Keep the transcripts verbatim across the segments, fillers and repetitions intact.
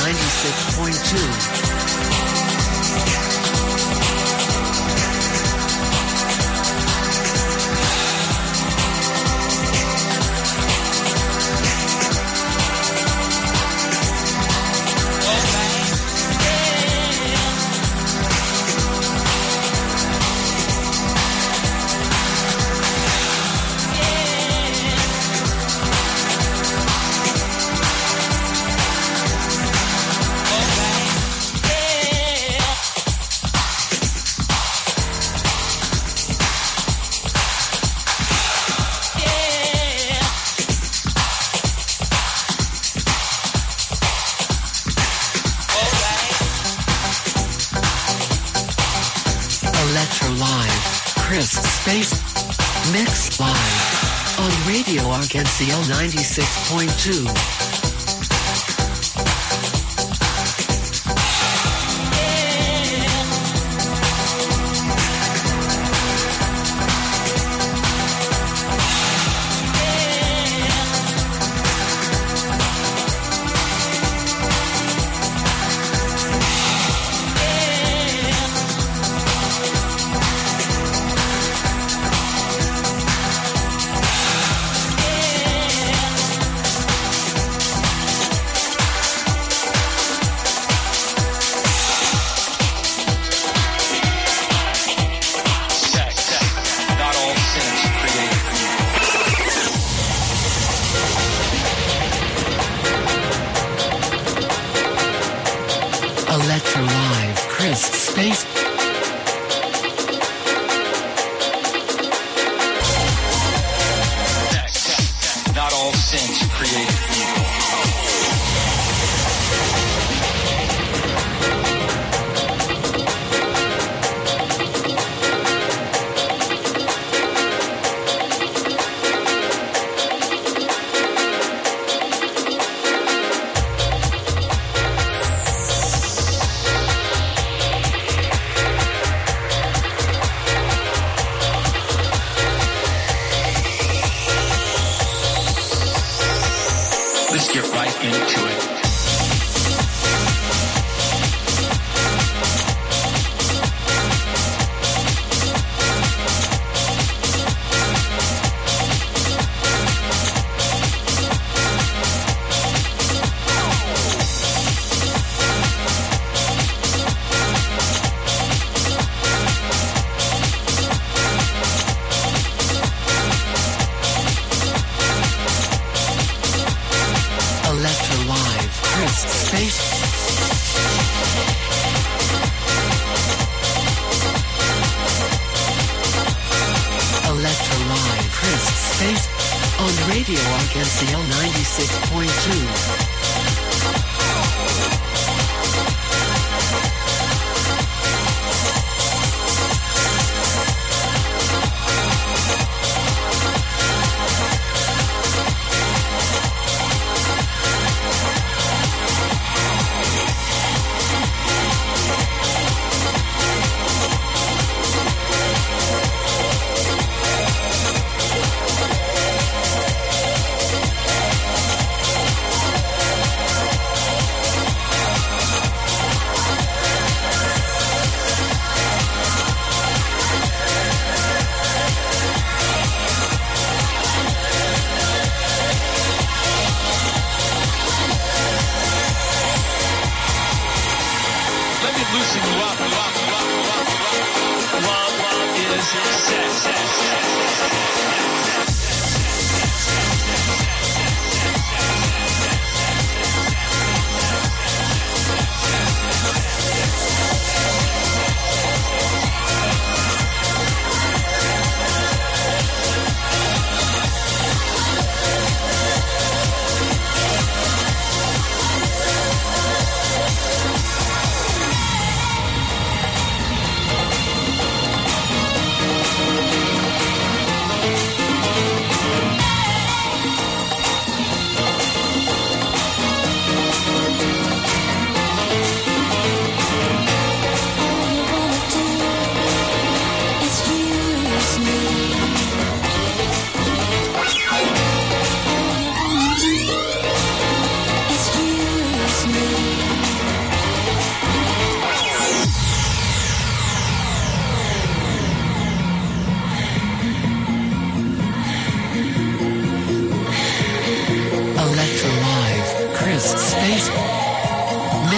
ninety-six point two. Mix live on Radio Arc-en-Ciel ninety-six point two.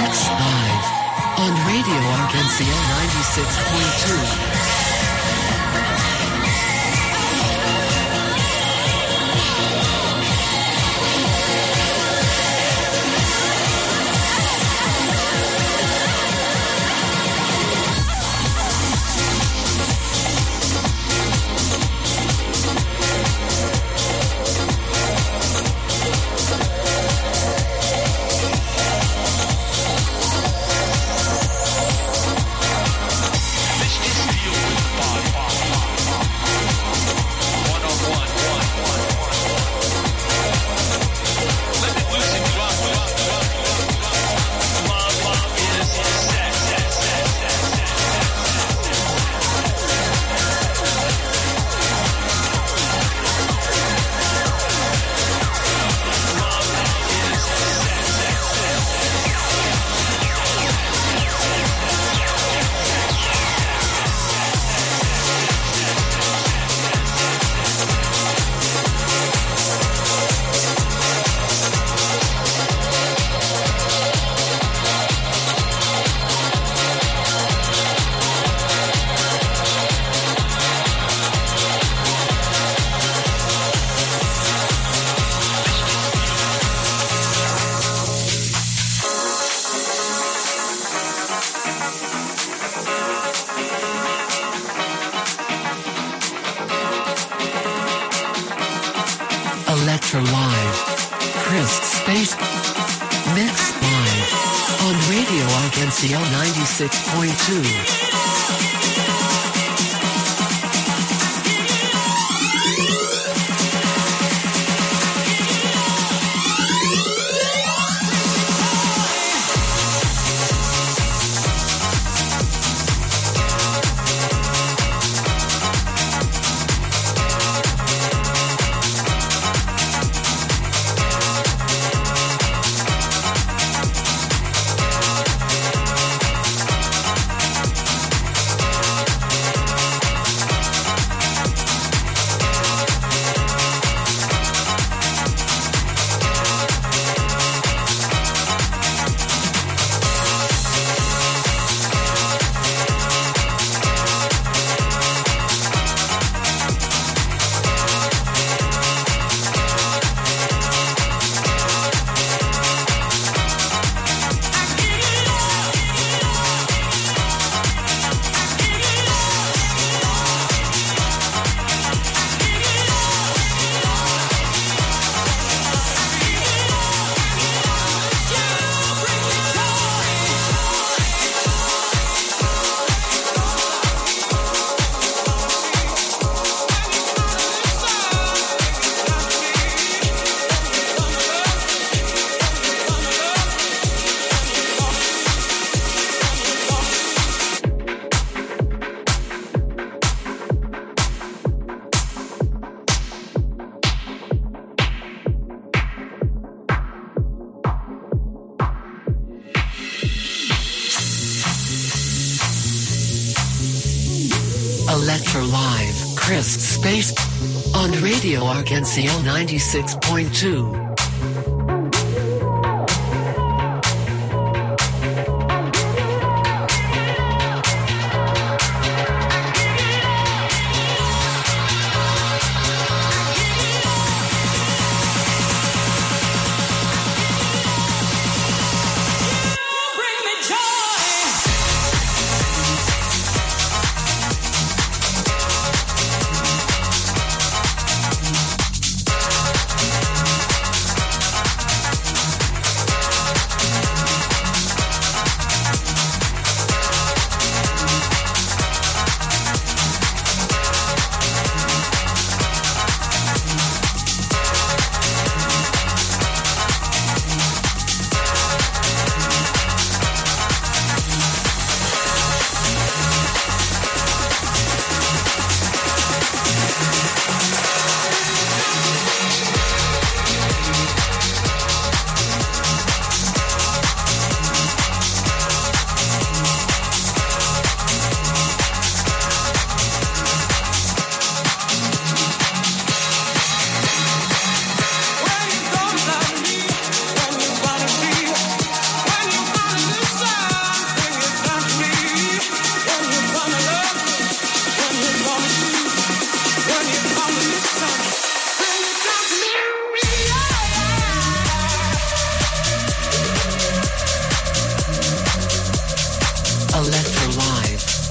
Mixed live on Radio Argencia ninety-six point two. Electro Live, Chris Space, Mixed Live on Radio Argencia ninety-six point two. Electro Live, Chris Space on Radio Argencia ninety-six point two.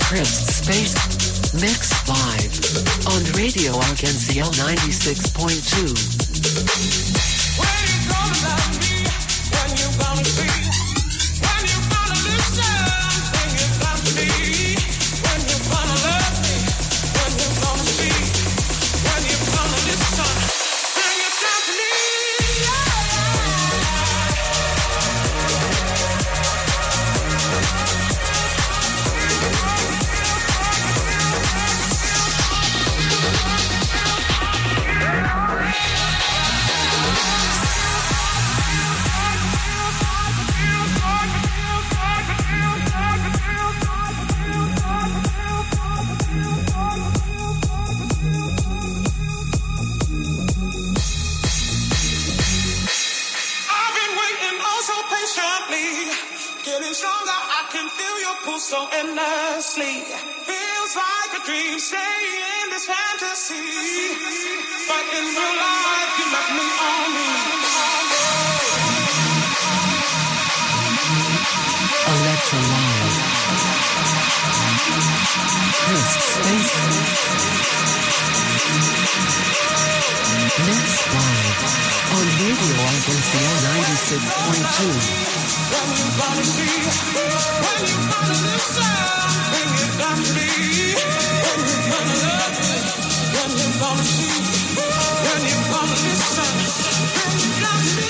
Chris Space Mix Live on Radio Argencia ninety-six point two. When you gonna love me? When you gonna see? When you gonna listen? When you gonna be? When you gonna love me? When you gonna see? When you gonna listen? When you come to me? So endlessly feels like a dream, stay in this fantasy, but in real life you left me only. Electro Live. Chris Space Mix Live on Radio Argencia ninety-six point two. When you gonna see? When you gonna listen? When you gonna be? When you gonna love me? When you gonna see? When you gonna listen? When you gonna be?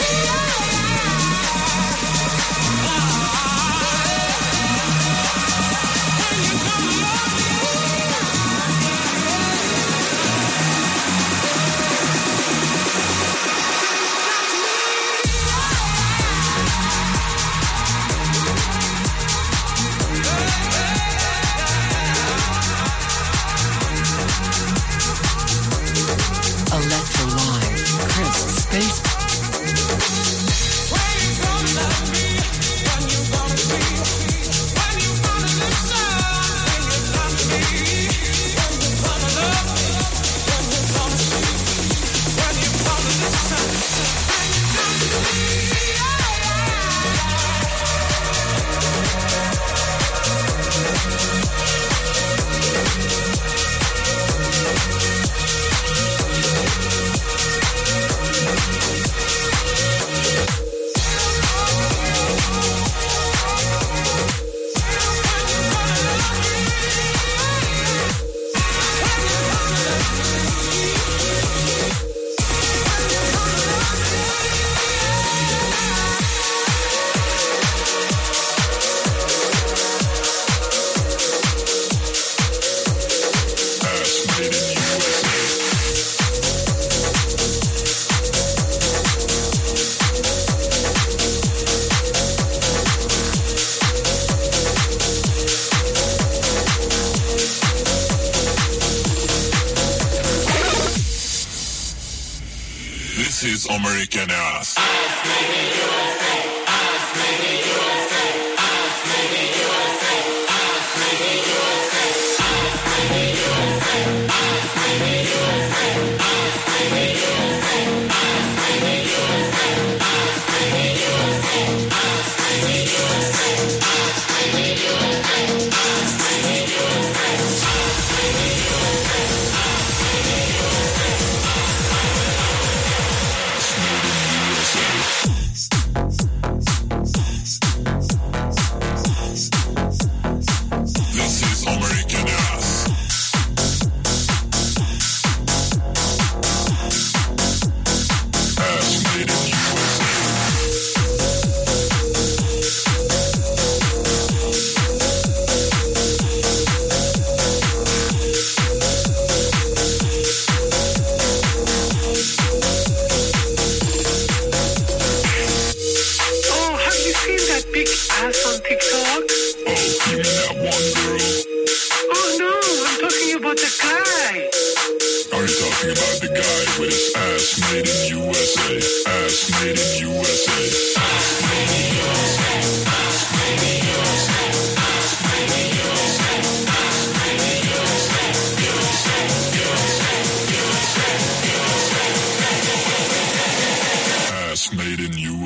When you gonna love me? Electro Live. Chris Space. When you gonna love me? When you gonna see? When you gonna listen? When you gonna be? When you gonna love me? When you gonna see? When you gonna listen? When you gonna be? This is American Ass.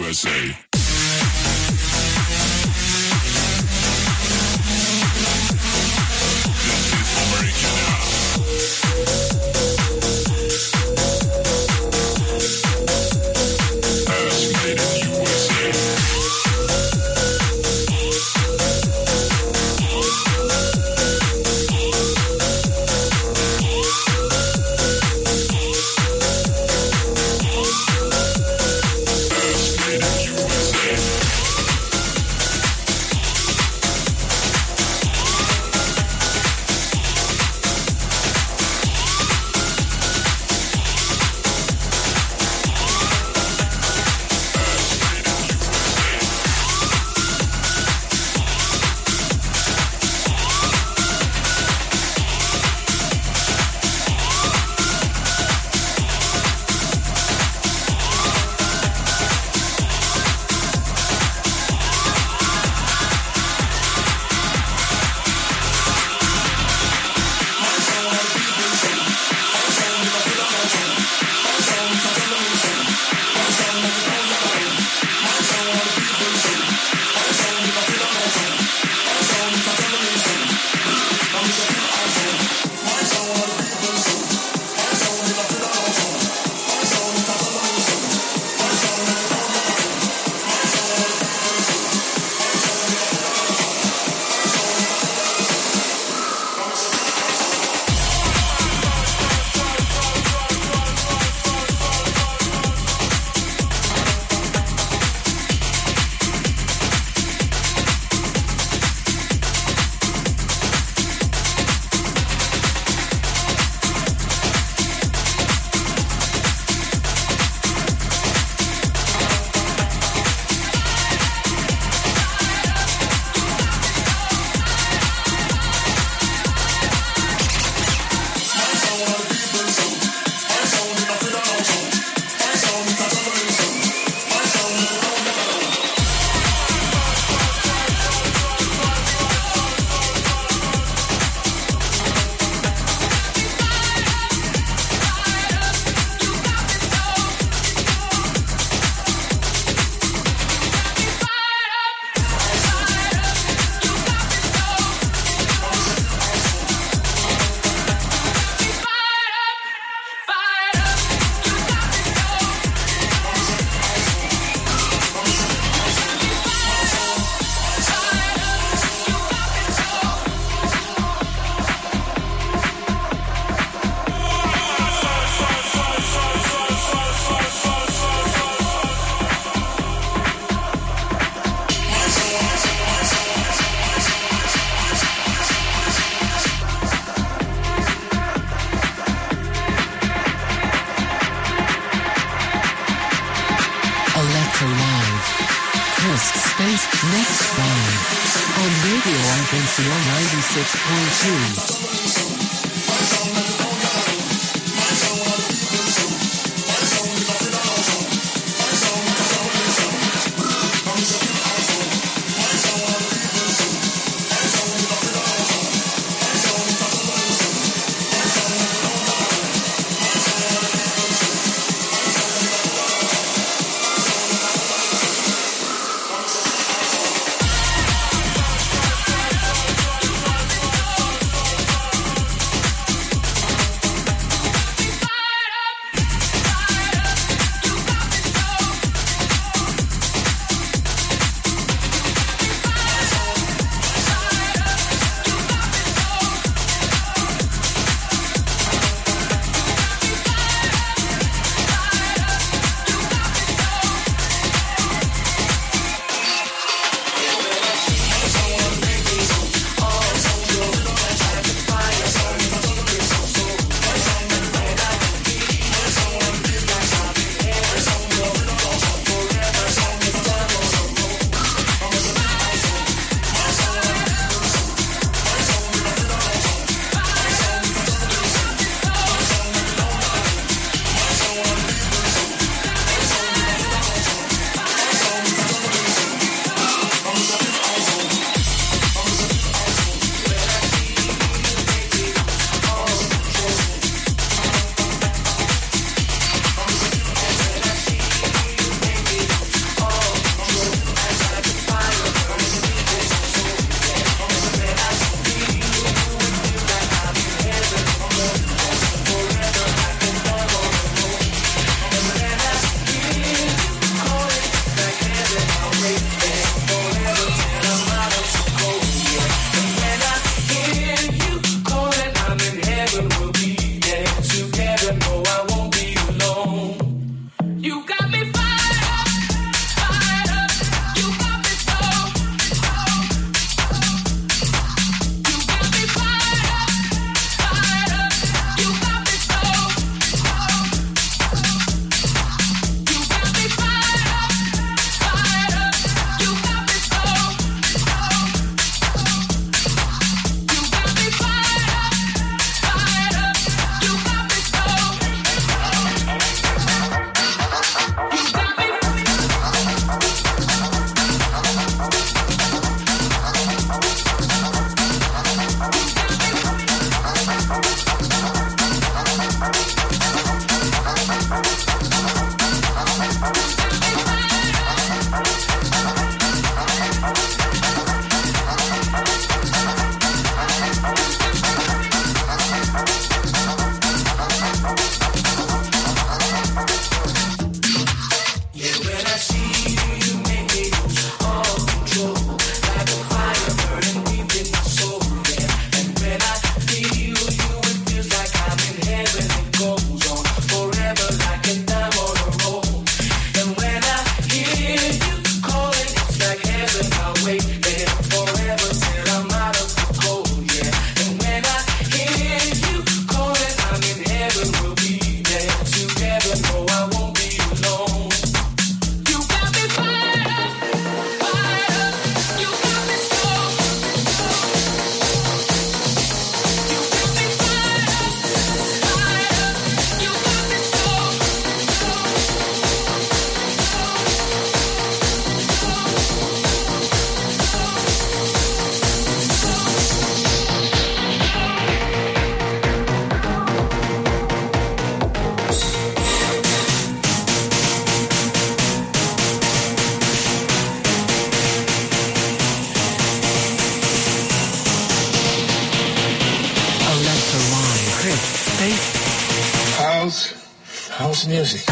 U S A. on Radio Arkansas ninety-six point two. House, house music.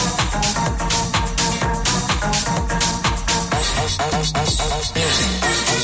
Music.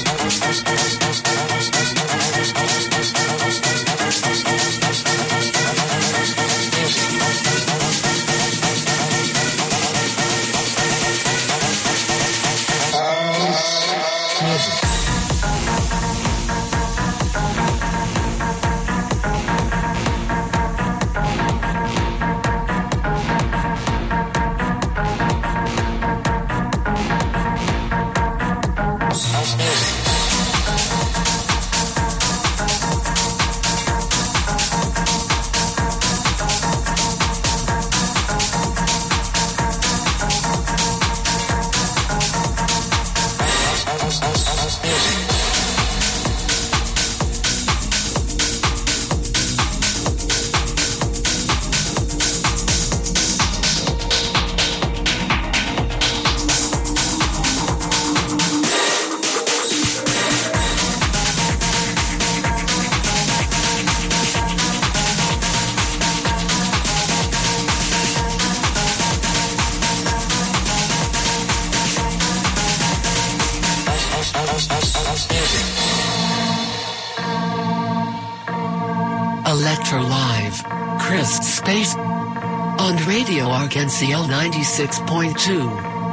for live, Chris Space on Radio Arkansas ninety-six point two.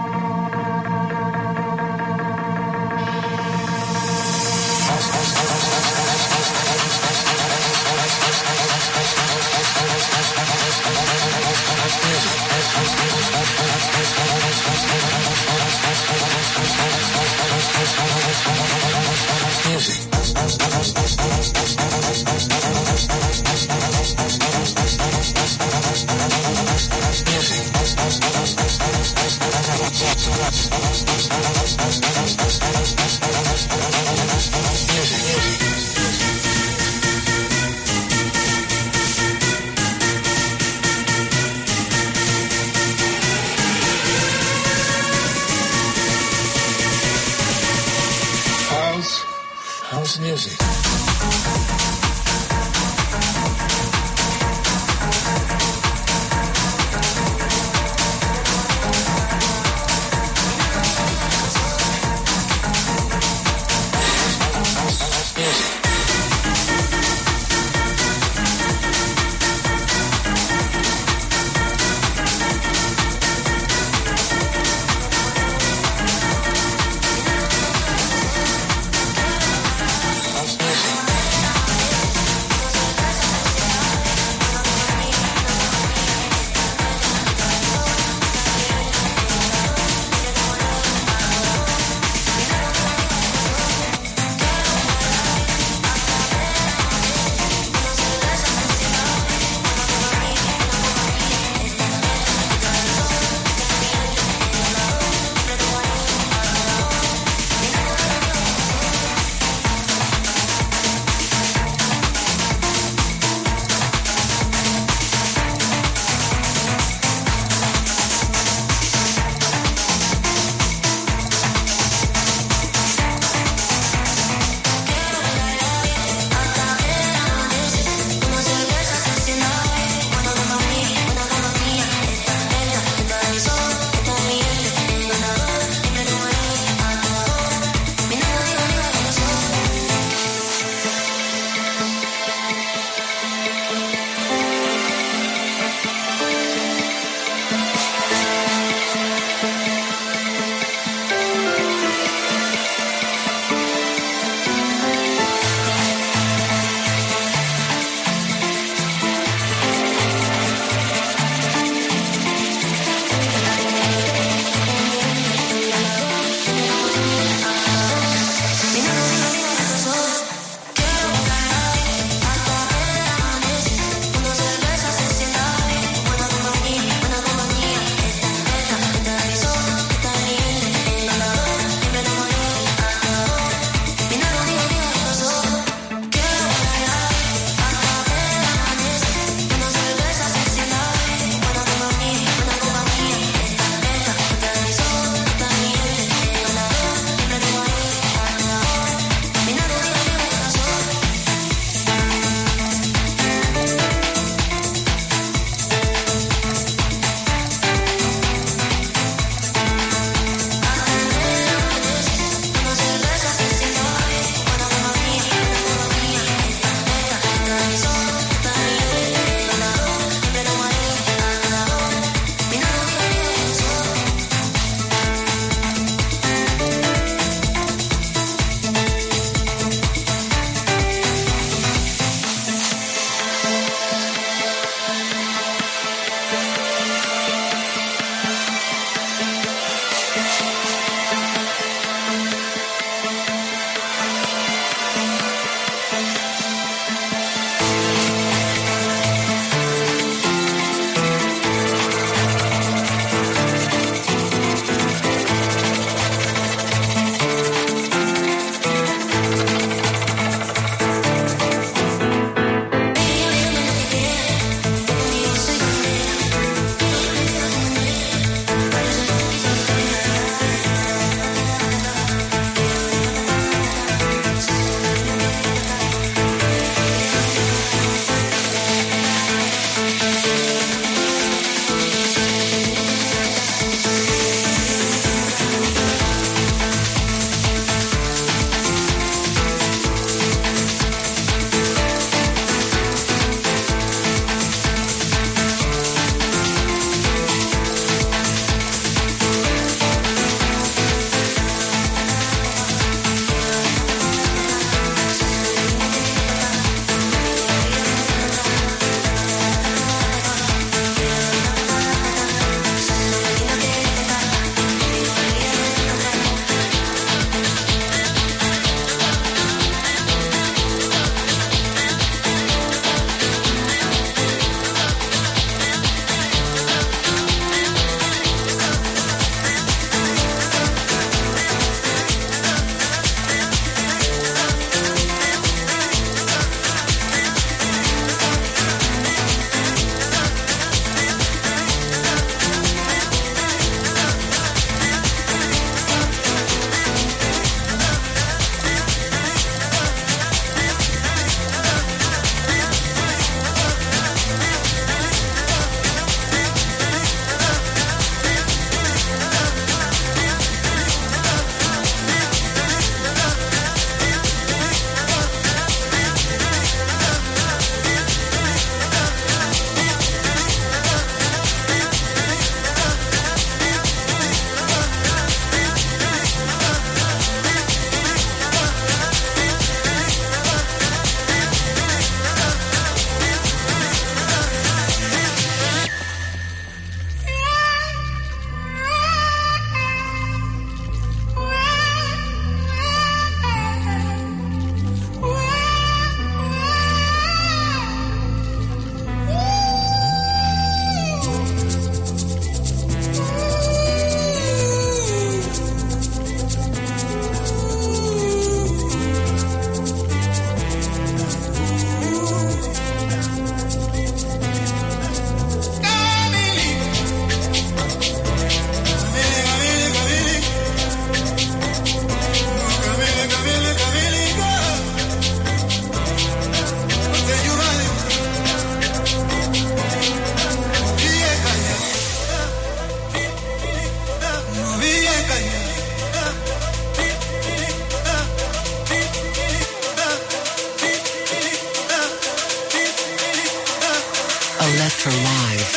House music. Electro Live.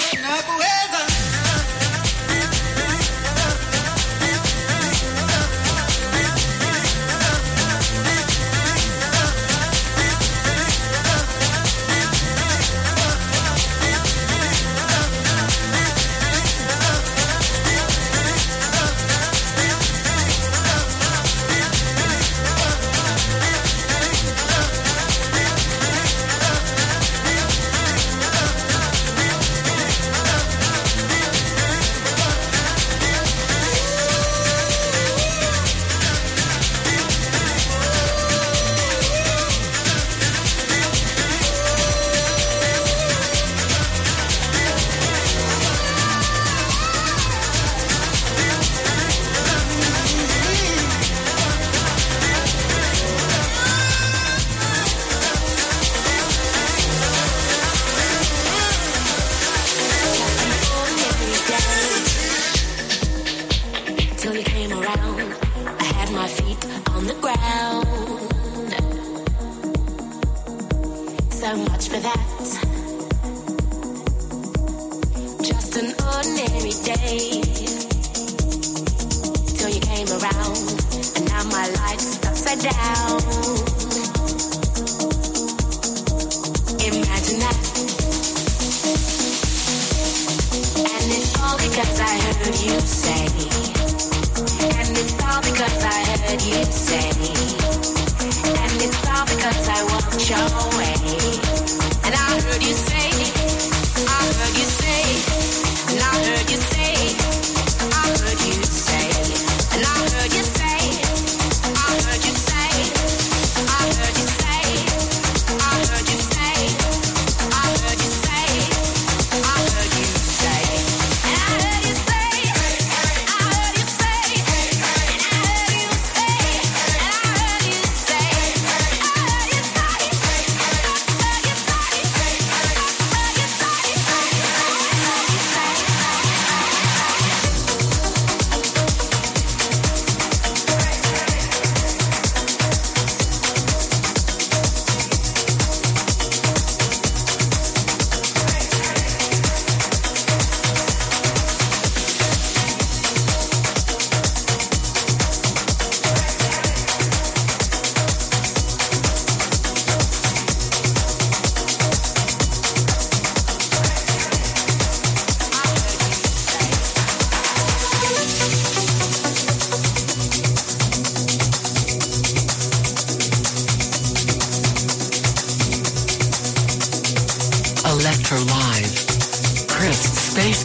Electro Live. Chris Space.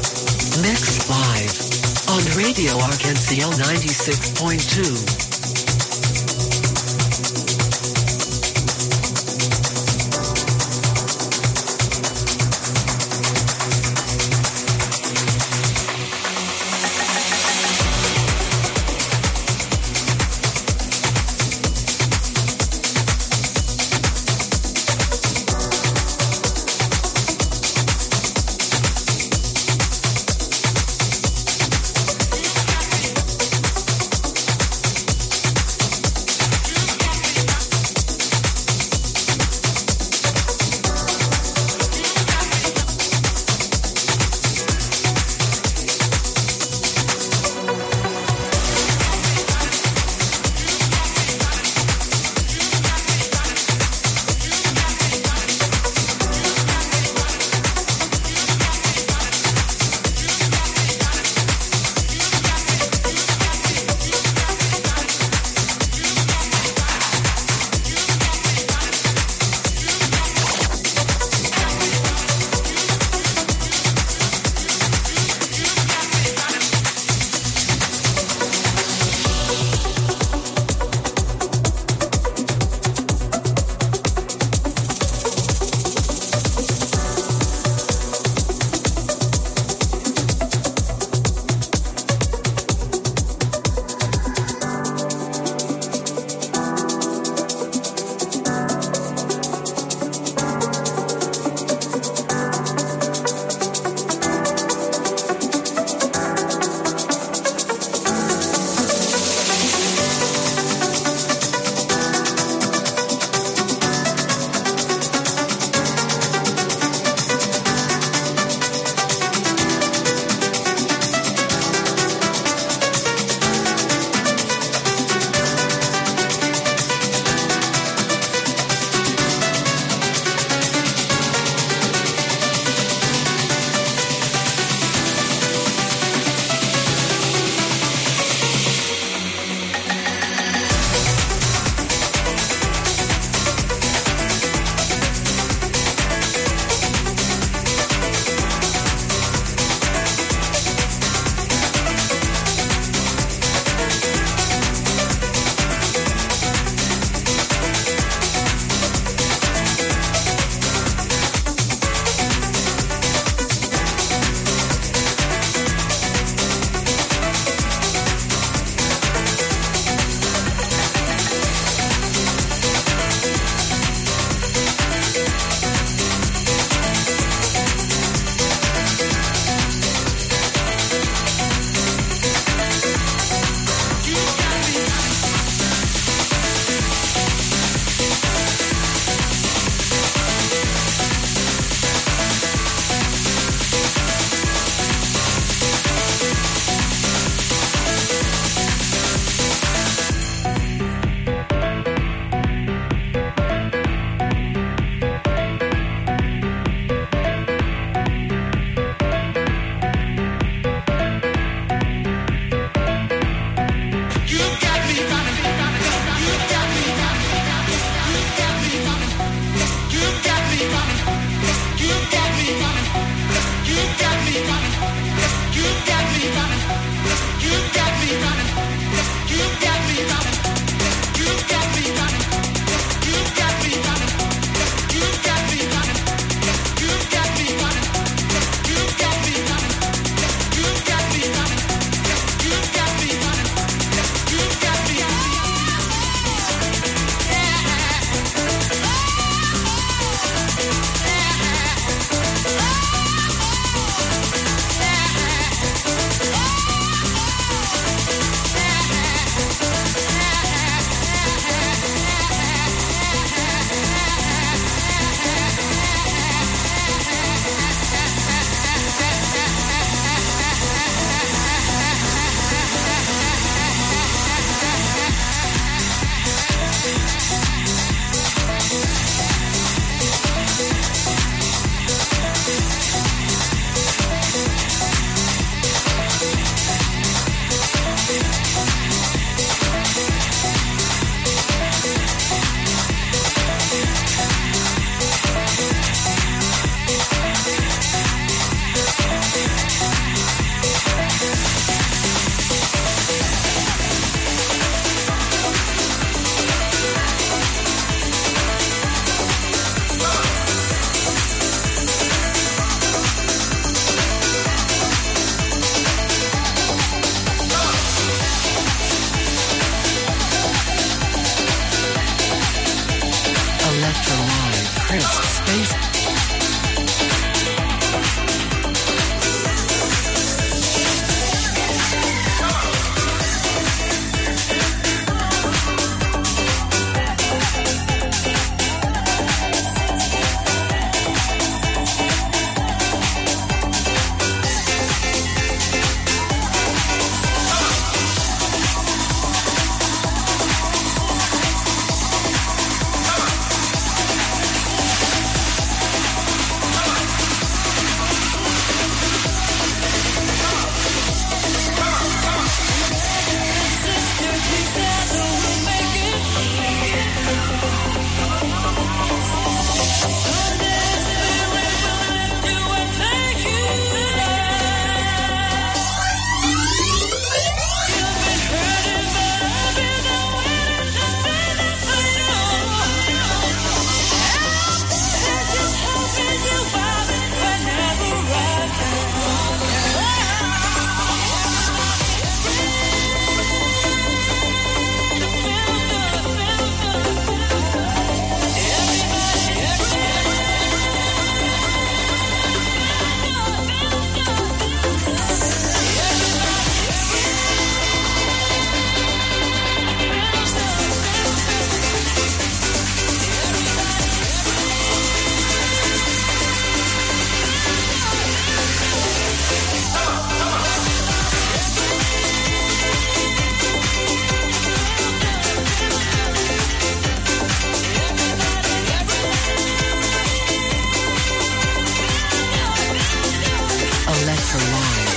Mixed live. On Radio Arkansas ninety-six point two. Electro Live.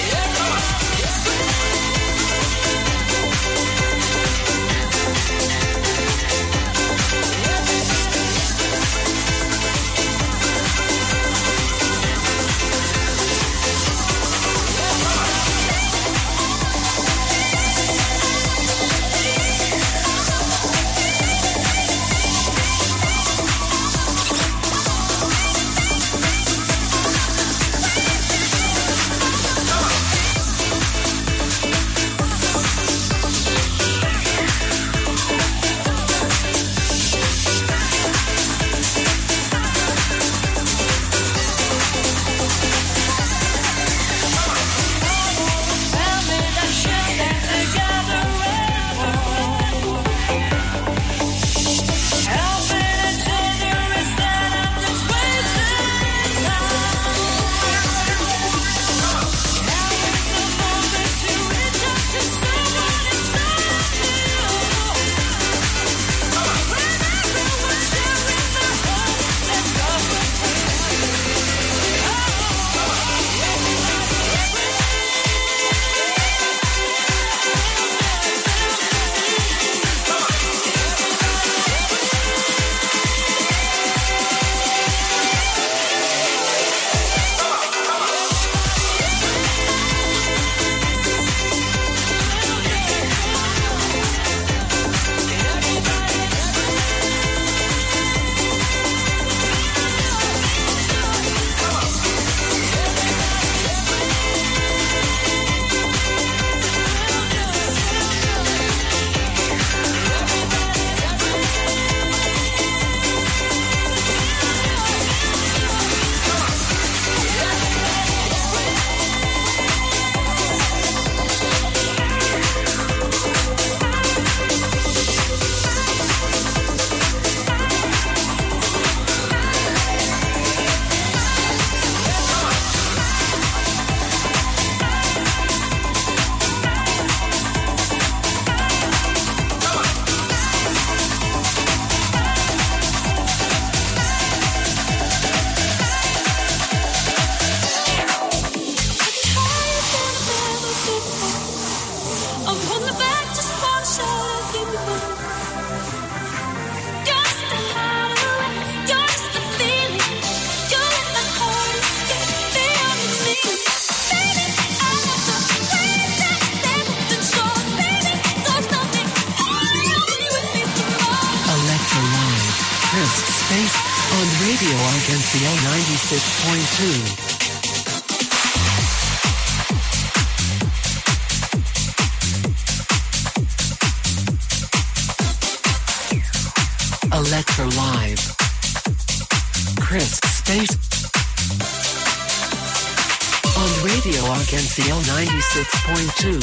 ninety-six point two. Electro Live. Chris Space. On Radio Arkansas ninety-six point two.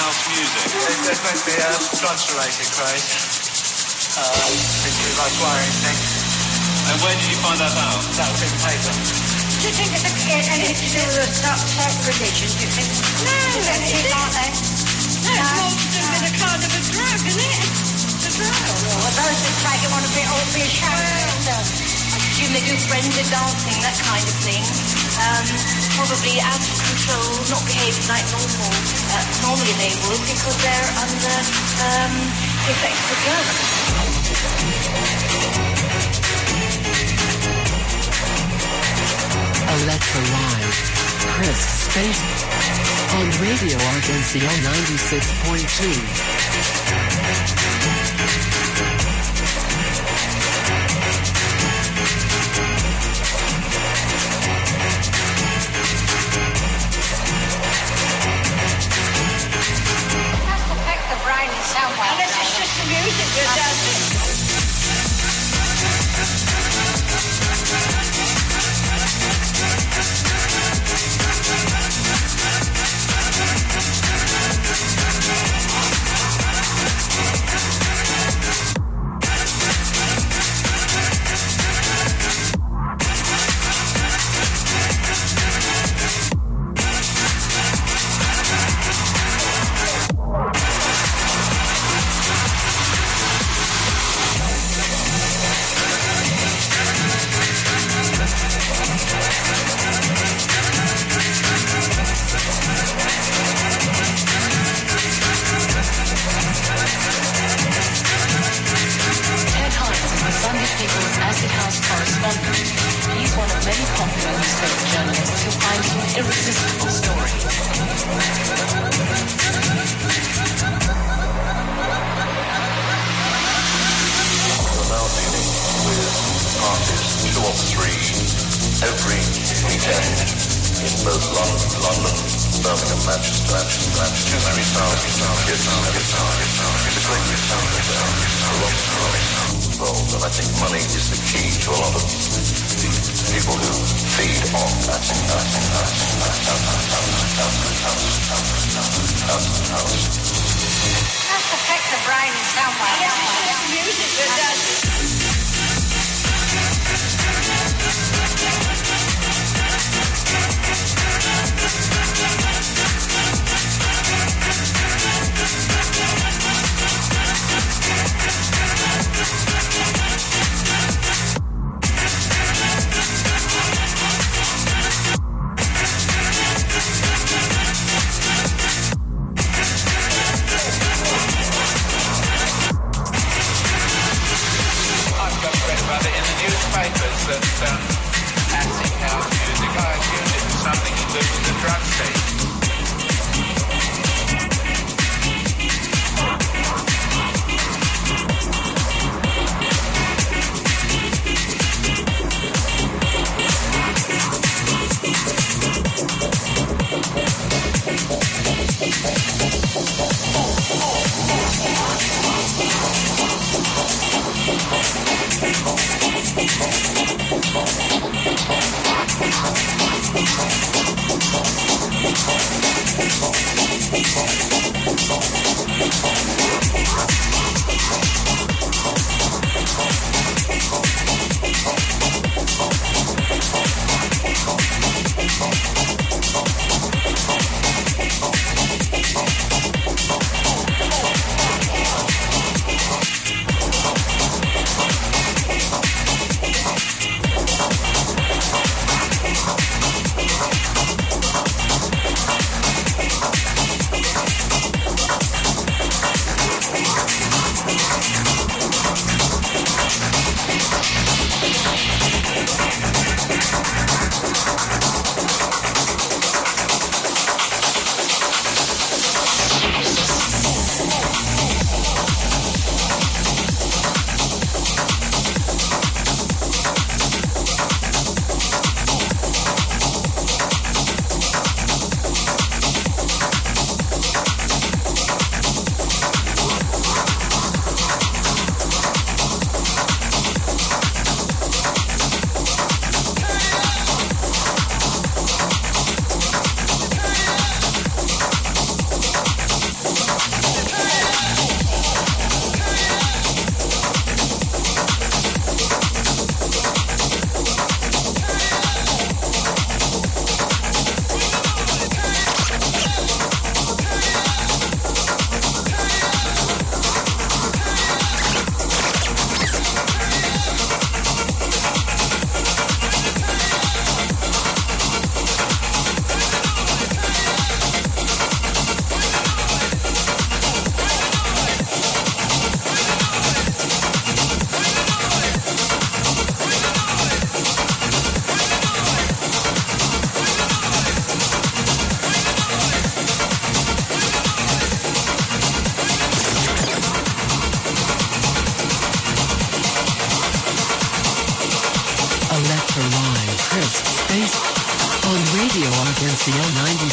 house music? There's meant to be a drugs-related craze. Uh, particularly like wiring things. And where did you find that out? That was in the paper. Do you think it's anything to do with certain religion, do you think? No, it's not, eh? No, it's more to do with a kind of a drug, isn't it? The drug. Well, those that try to want to be all be ashamed. Well, I assume they do frenzied dancing, that kind of thing. Um, probably out of control, not behaving like normal, uh, normally they would, because they're under um, the effects of drugs. Electra Live, Chris Space, on Radio Argentio ninety-six point two. That's affect the brain in some way. unless it's just the music that does it.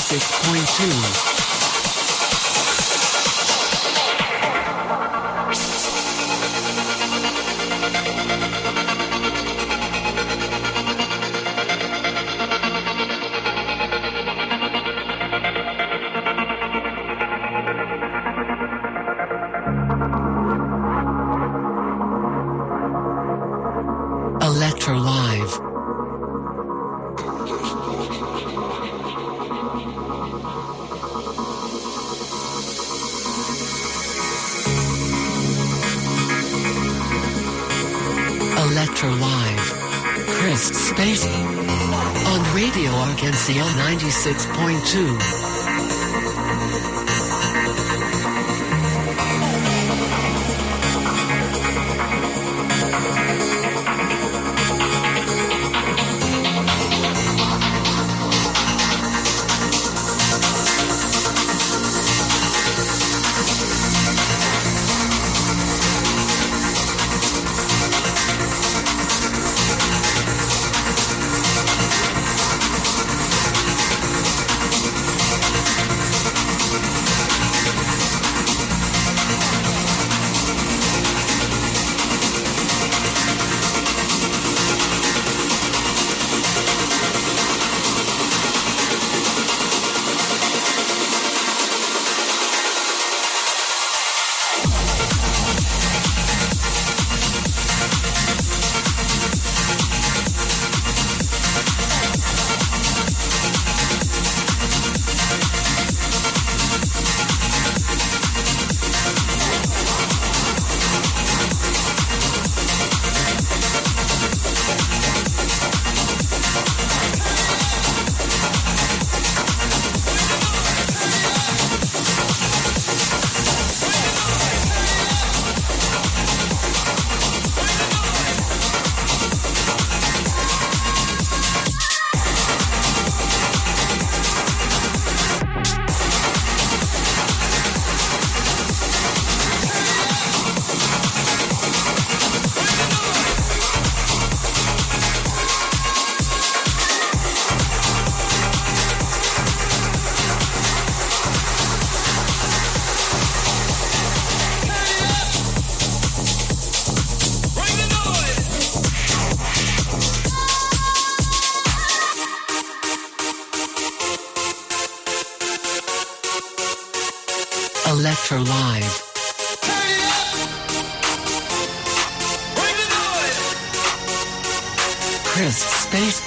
ninety-six point two. Electro Live. Electro Live. Chris Spacey. On Radio Argentio ninety-six point two. Electro Live. Chris Space.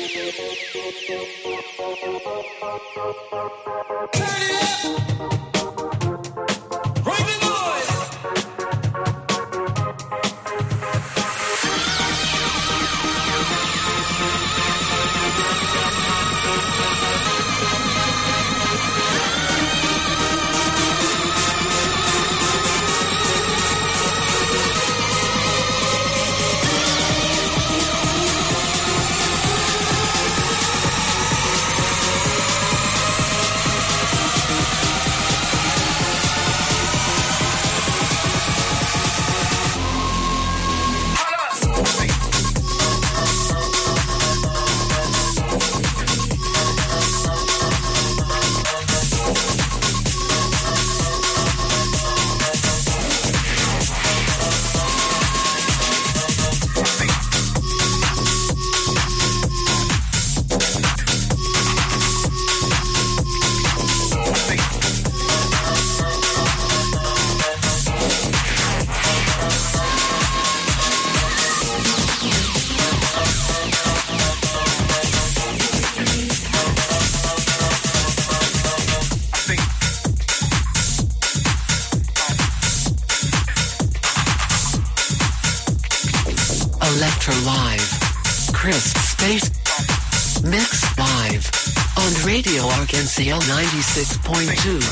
Electro Live. Crisp Space Mix Live on Radio Arc-en-Ciel ninety-six point two.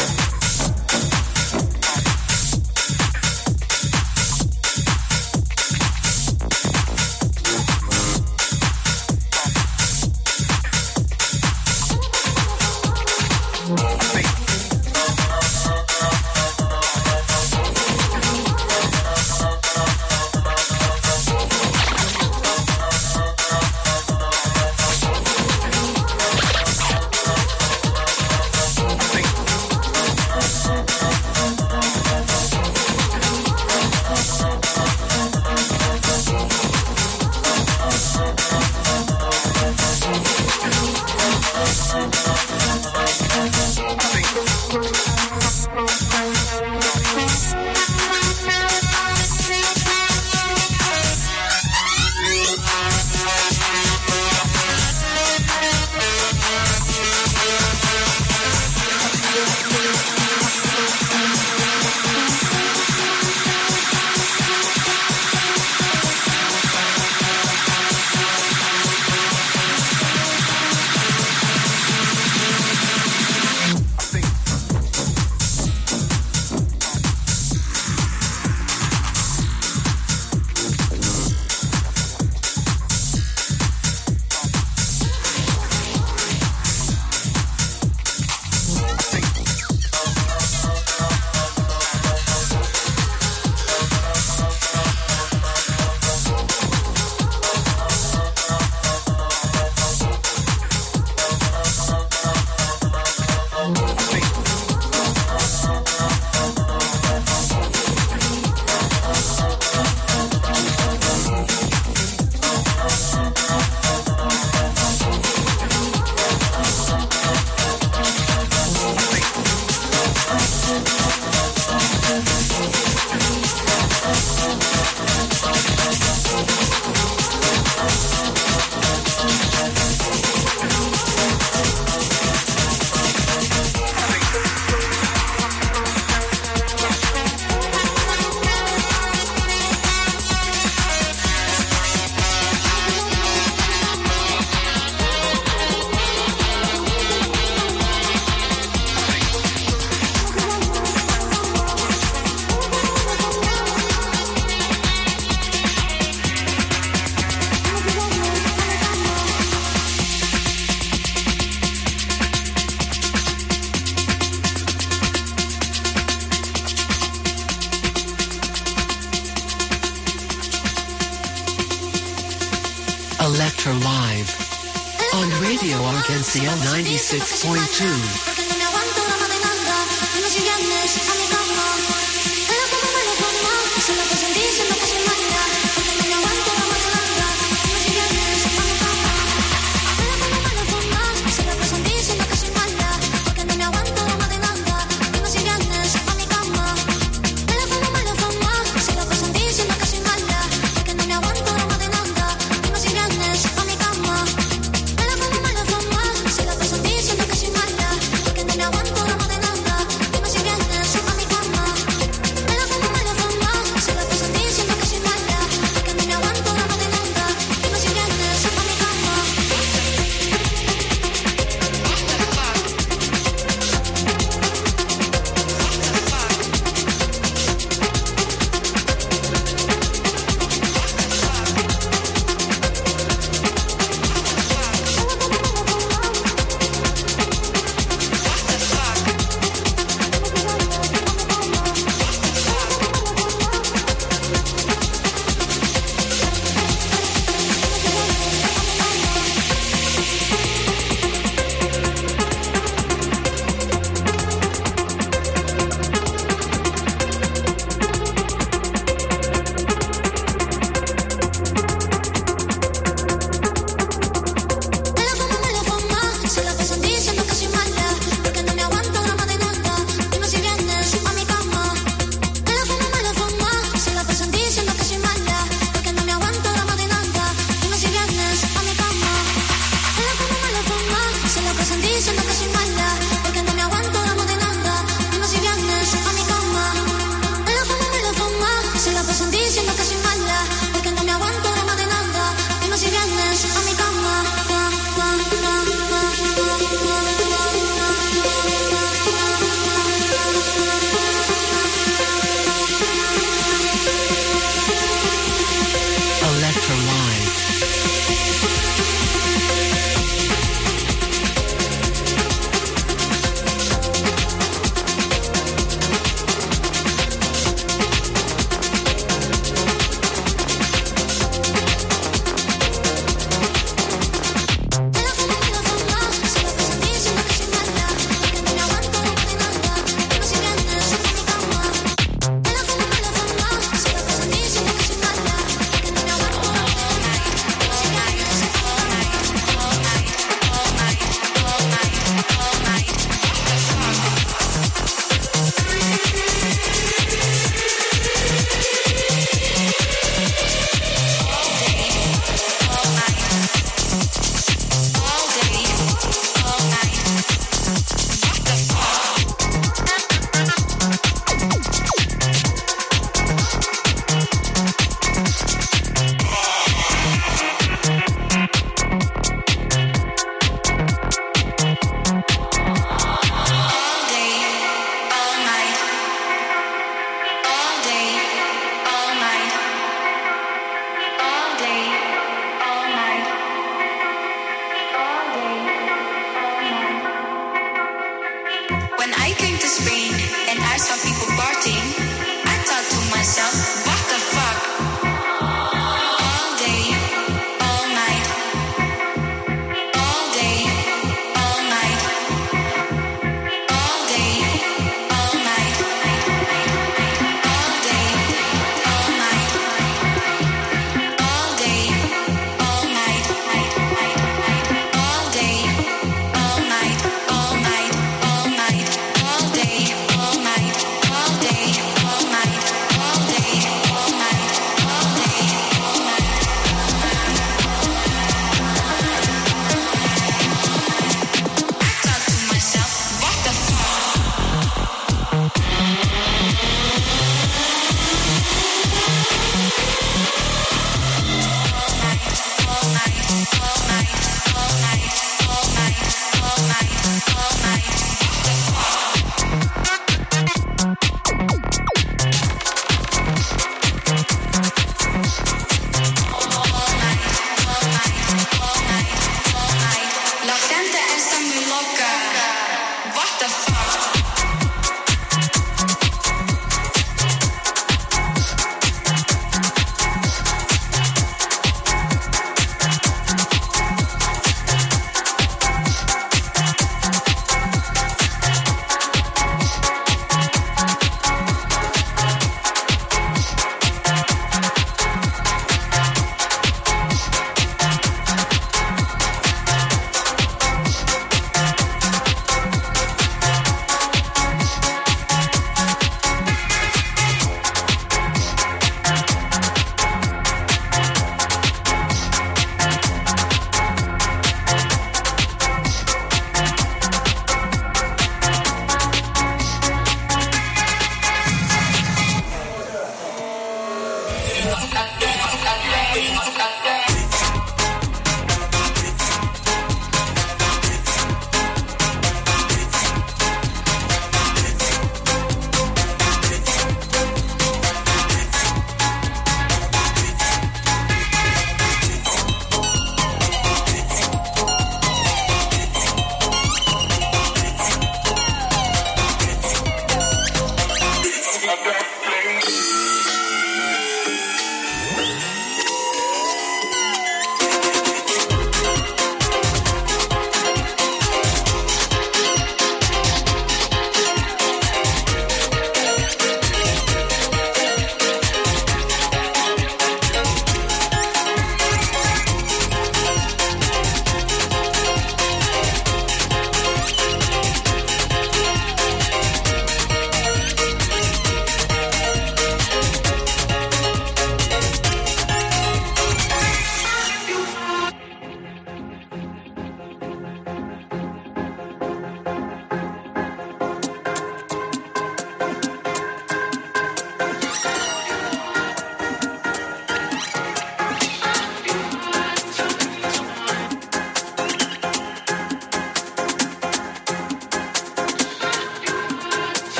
Electro Live on Radio Arc-en-Ciel ninety-six point two. pasan diciendo que soy mala, porque no me aguanto la morenanda. Dime si vienes a mi cama. Me la fama, me la fama. Se la pasan diciendo que soy mala, porque no me aguanto la morenanda. Dime si vienes a mi cama. Electro Live.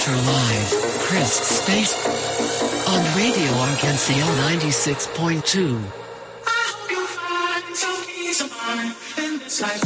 After Live, Chris Space on Radio Arkansas ninety-six point two. I hope you find some peace of mind in this life.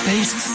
Space.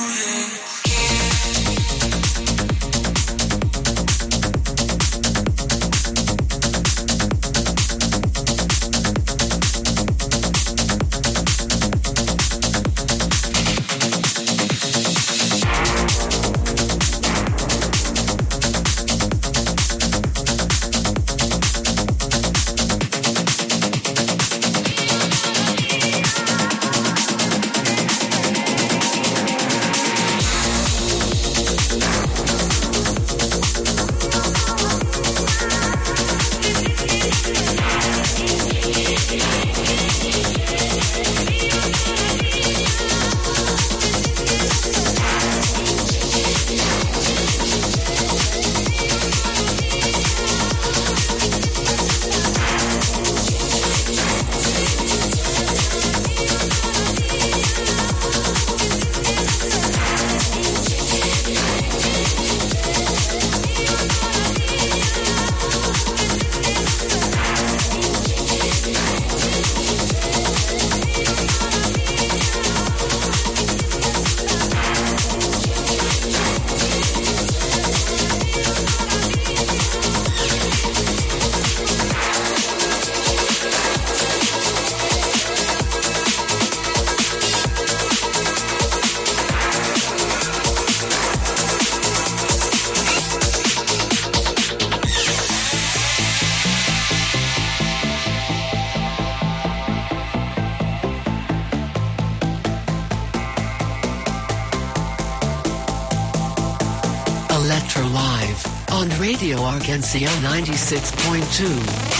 Electro Live on Radio Argencia ninety-six point two.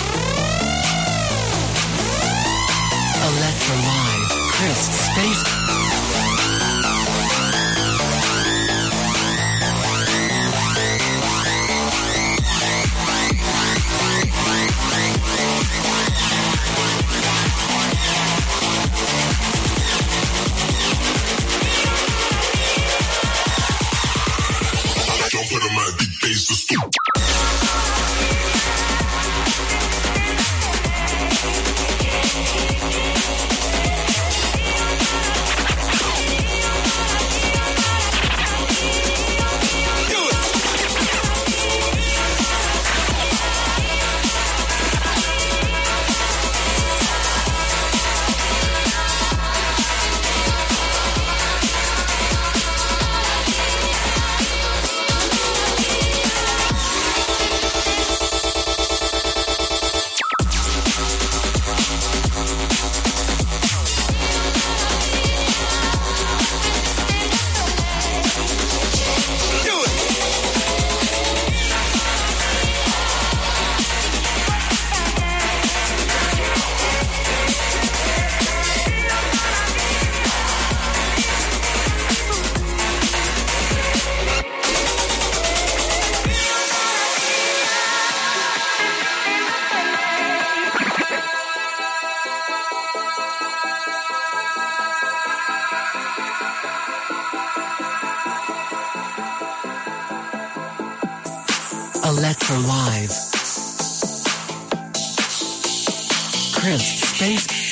Electro Live, Chris Space. Electro Live. Chris Space.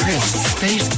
Chris Space.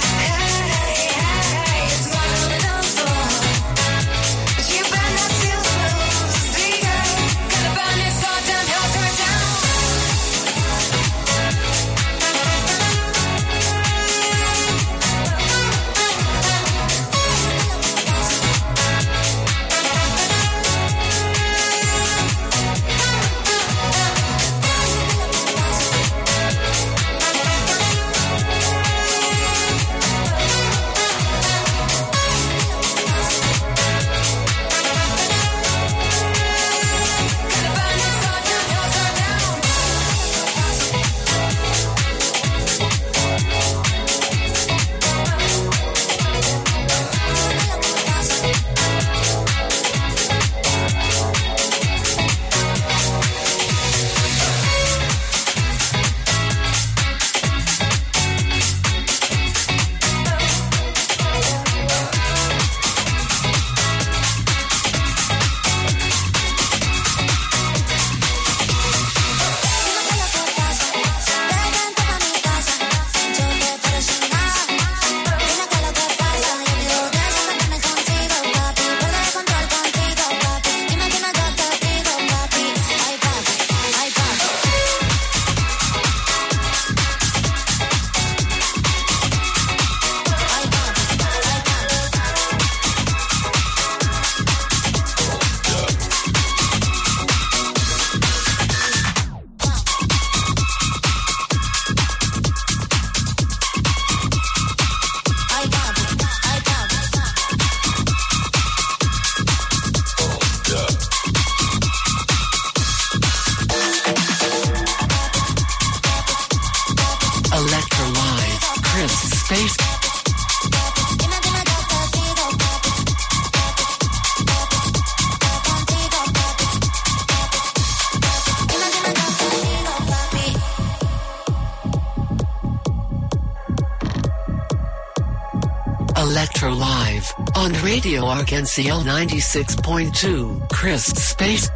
Feel Live on Radio Arc-en-Ciel ninety-six point two. Chris Space.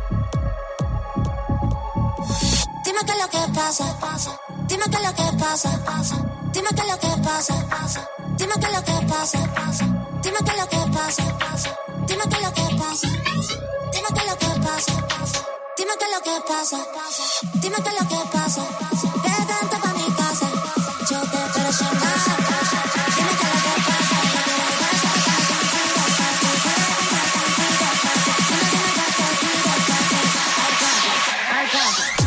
Dime qué es lo que pasa, dime qué es lo que pasa, dime qué es lo que pasa, dime qué es lo que pasa, dime qué es lo que pasa, dime qué es lo que pasa, dime qué es lo que pasa, dime qué es lo que pasa, dime qué es lo que pasa, vente pa' mi casa, yo te espero sin nada, dime qué es lo que pasa, yo quiero beso pa' que me contigo, pa' que pueda contigo, pa' que dime, dime pa' que tiro, pa' que I got it, I got it.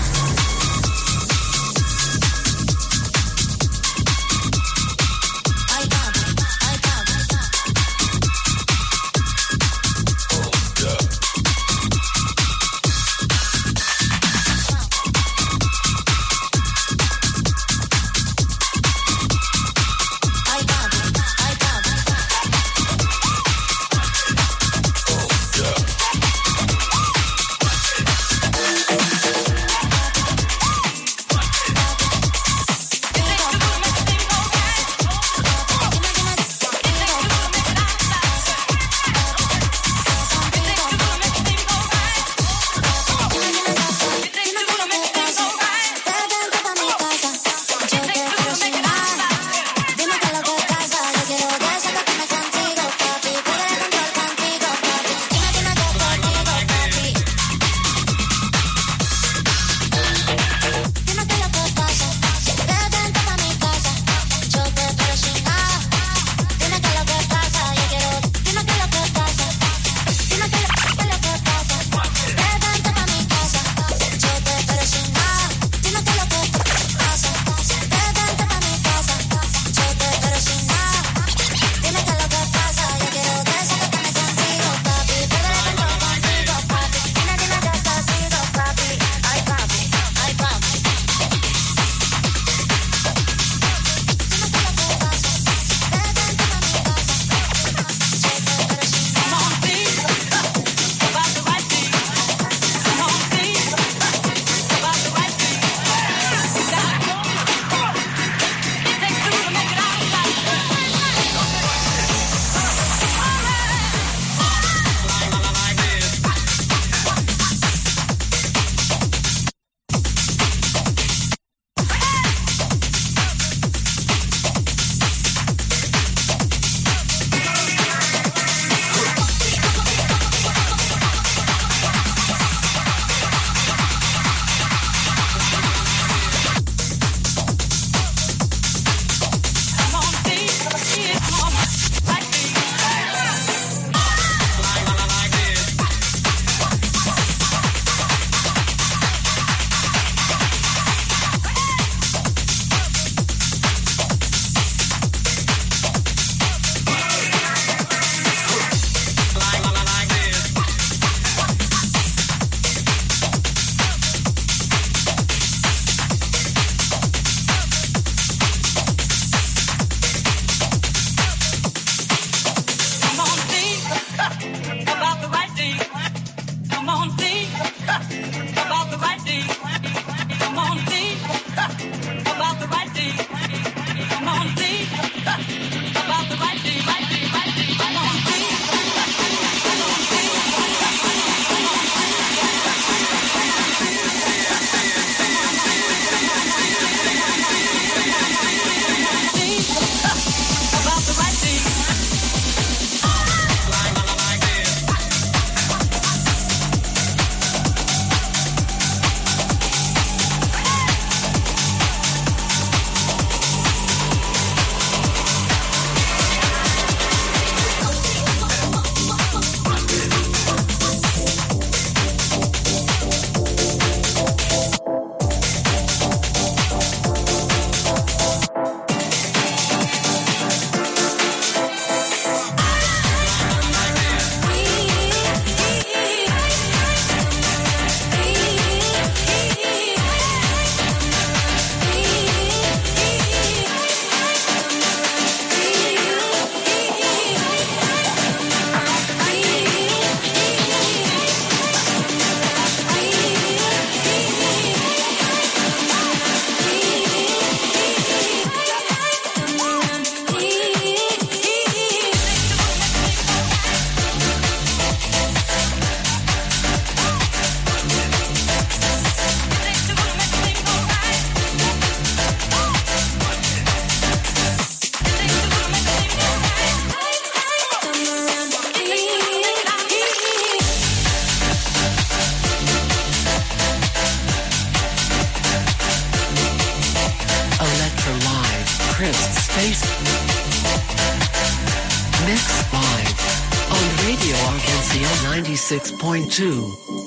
ninety-six point two.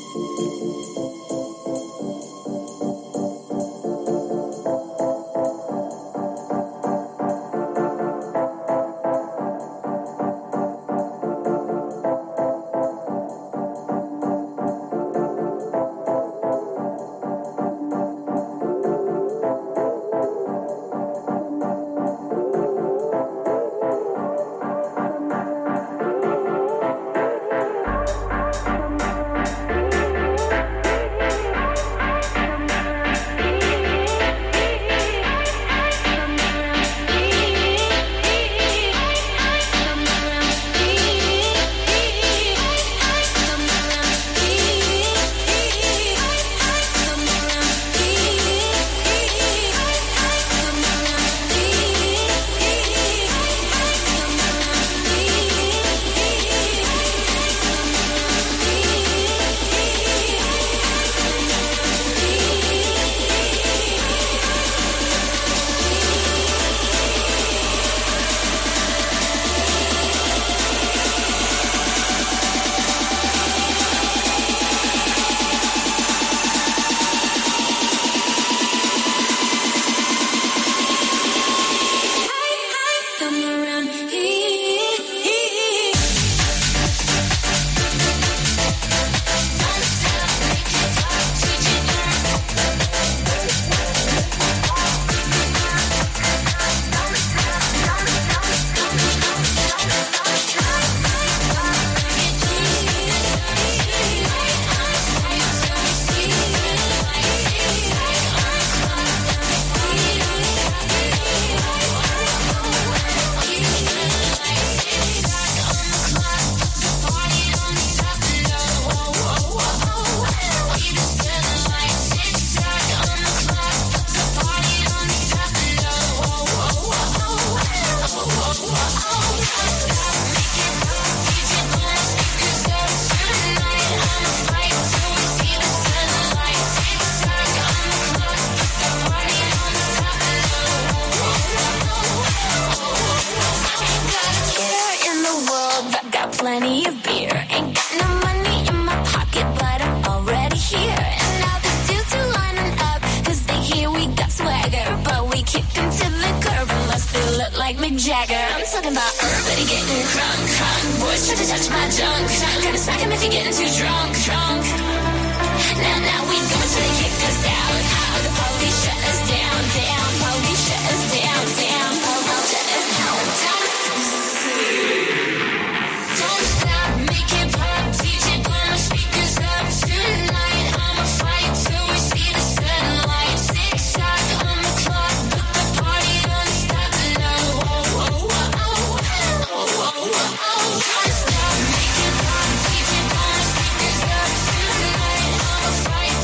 plenty of beer. Ain't got no money in my pocket, but I'm already here. And now the dudes are lining up, cause they hear we got swagger. But we kick them to the curb unless they look like Mick Jagger. I'm talking about everybody getting crunk, crunk. Boys try to touch my junk. Gonna smack him if you're getting too drunk, drunk. Now, now we go till they kick us out, out. The police shut us down, down. Police shut us down, down. Police shut us down, down. Don't stop, make it pop. D J, blow my speakers up tonight. I'ma fight till we see the sunlight. Six shot on the clock, put the party on, stop now. Oh, oh, oh, oh, oh, oh, oh. Don't stop, make it pop. D J, blow my speakers up tonight. I'ma fight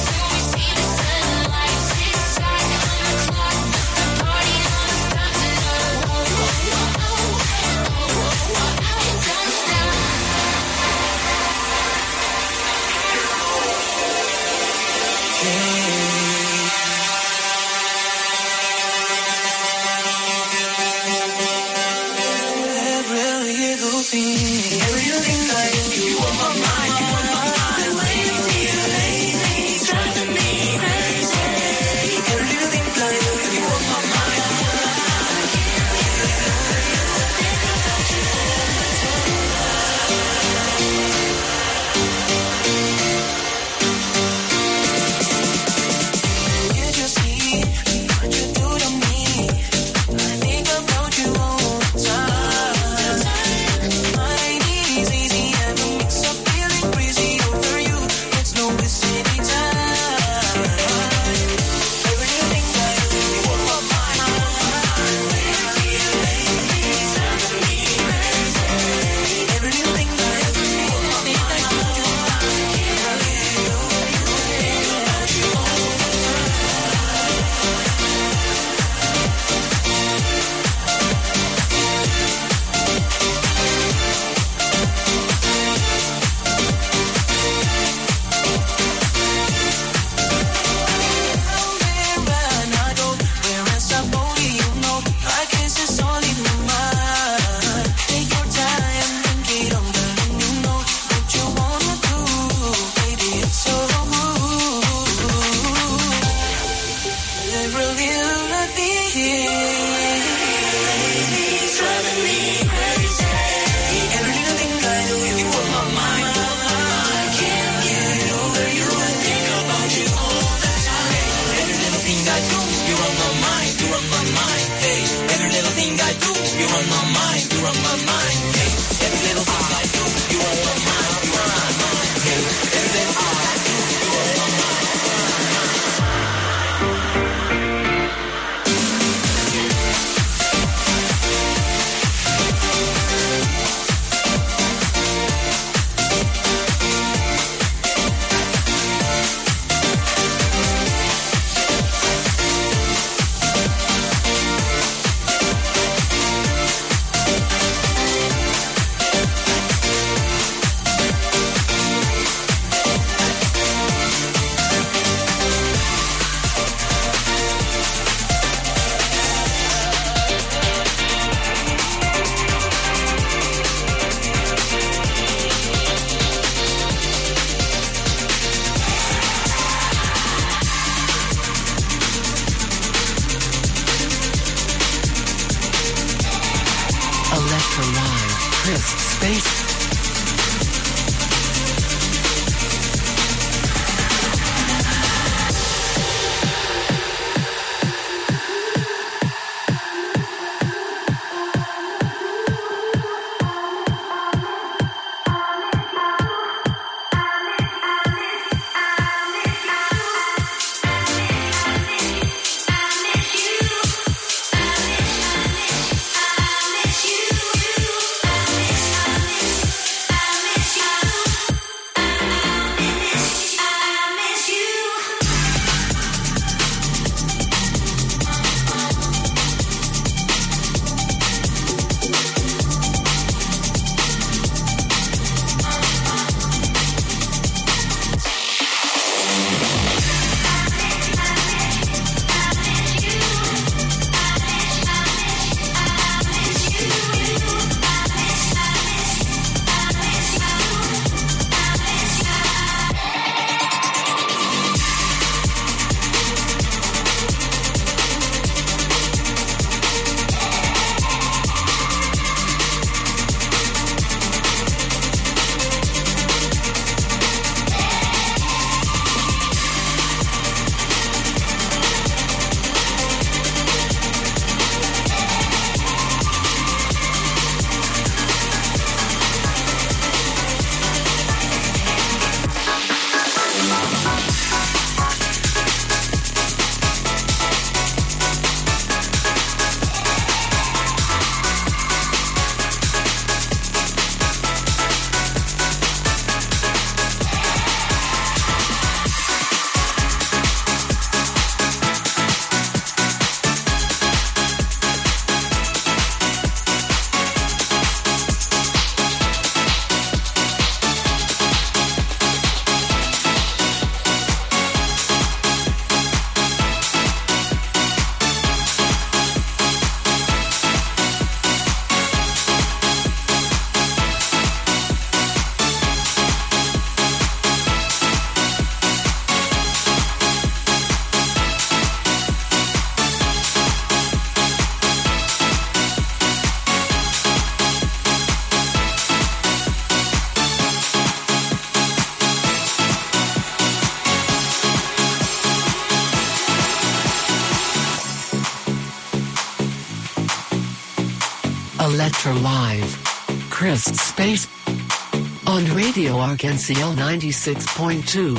Electro Live. Chris Space. On Radio Arc-en-Ciel ninety-six point two.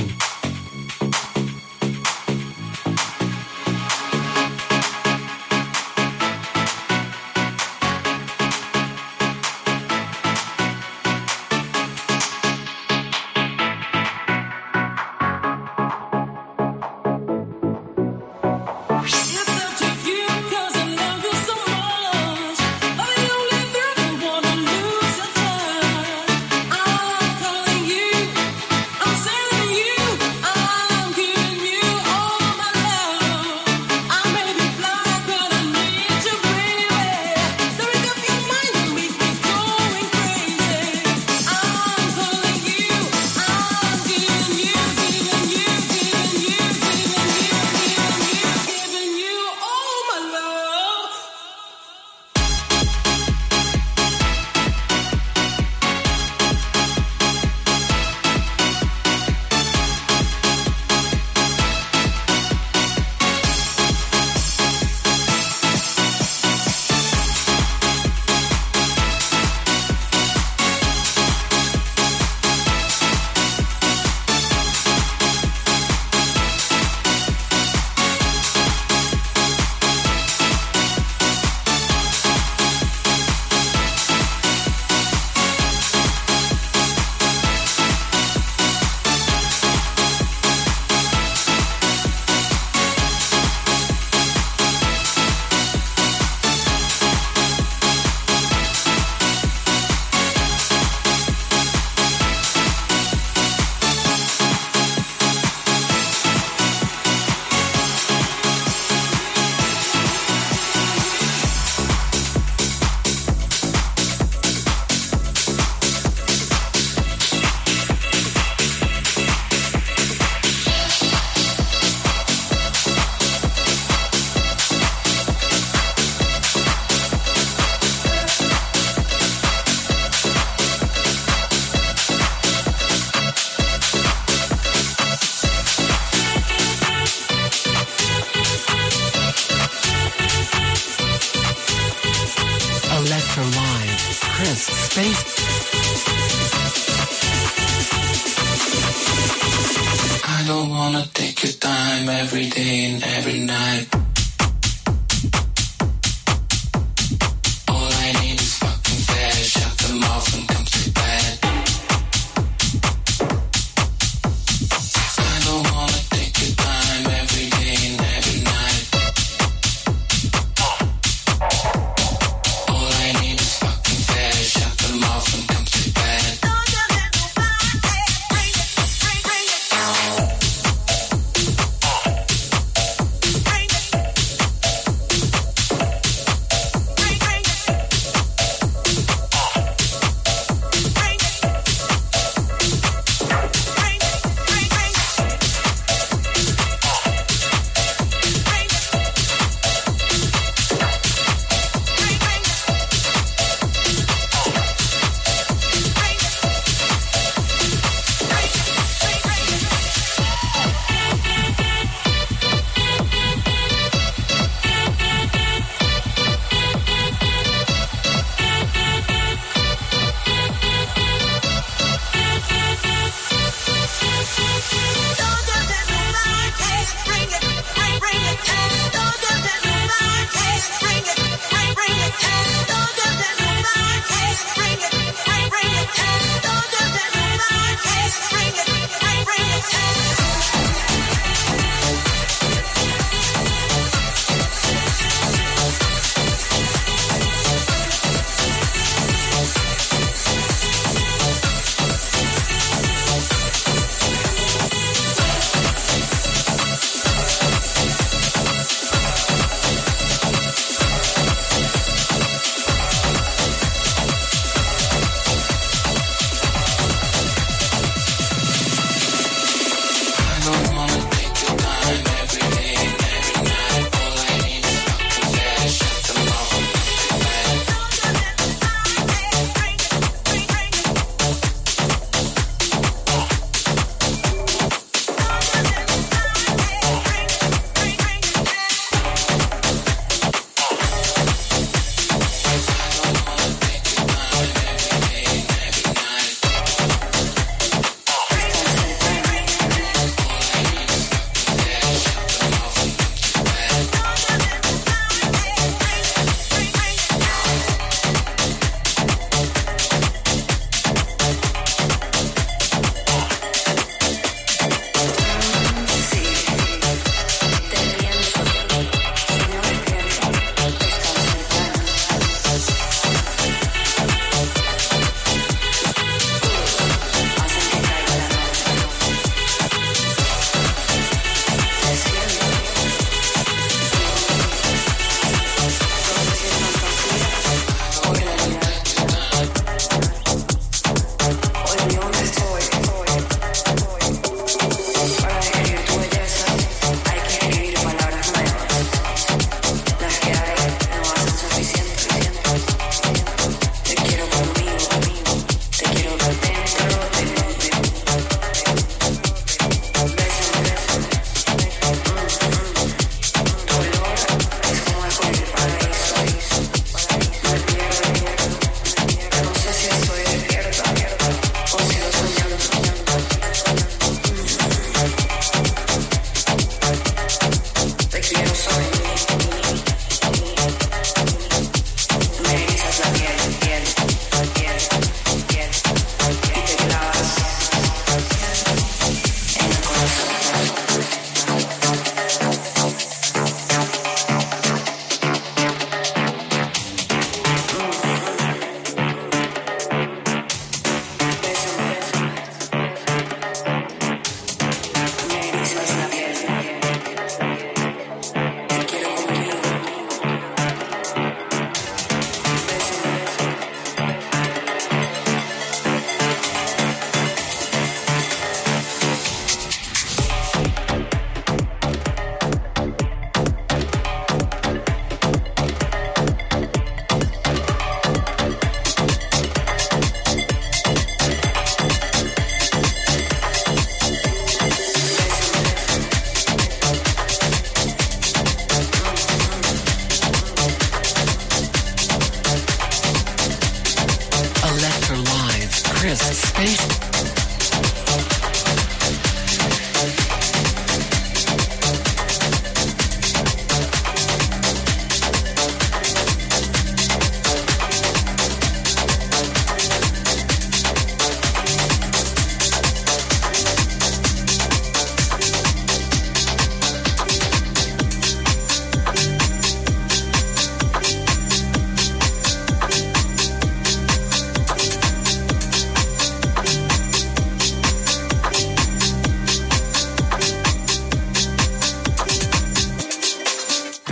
Electro Live. Chris Space. I don't wanna take your time every day and every night. All I need is fucking flash, shut them off and come to bed. I don't wanna take your time every day and every night. All I need is fucking flash, shut them off and come to bed. Bring it, bring it, bring it.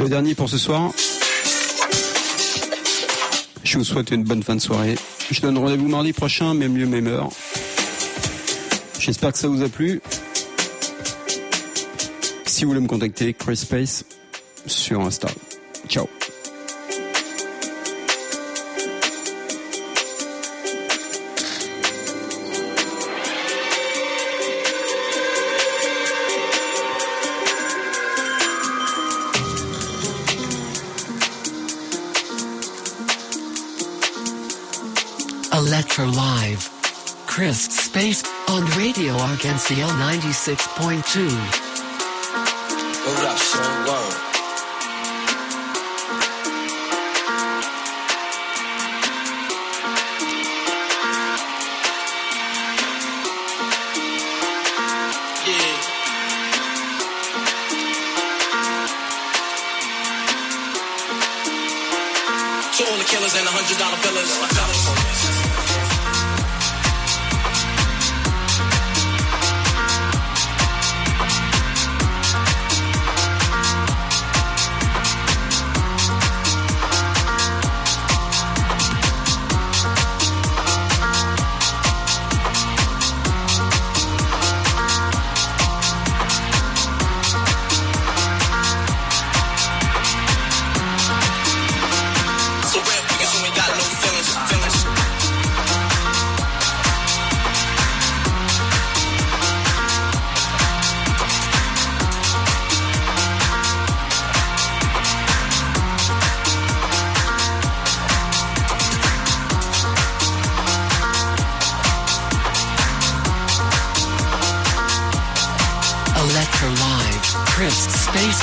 le dernier pour ce soir. Je vous souhaite une bonne fin de soirée. Je donne rendez-vous mardi prochain, même lieu, même heure. J'espère que ça vous a plu. Si vous voulez me contacter, Chris Space sur Insta. Ciao. Electro Live. Chris Space on Radio Argentio ninety-six point two. Hold up, son. Word. Yeah. To all the killers and the hundred dollar billers. Electro Live. Chris Space.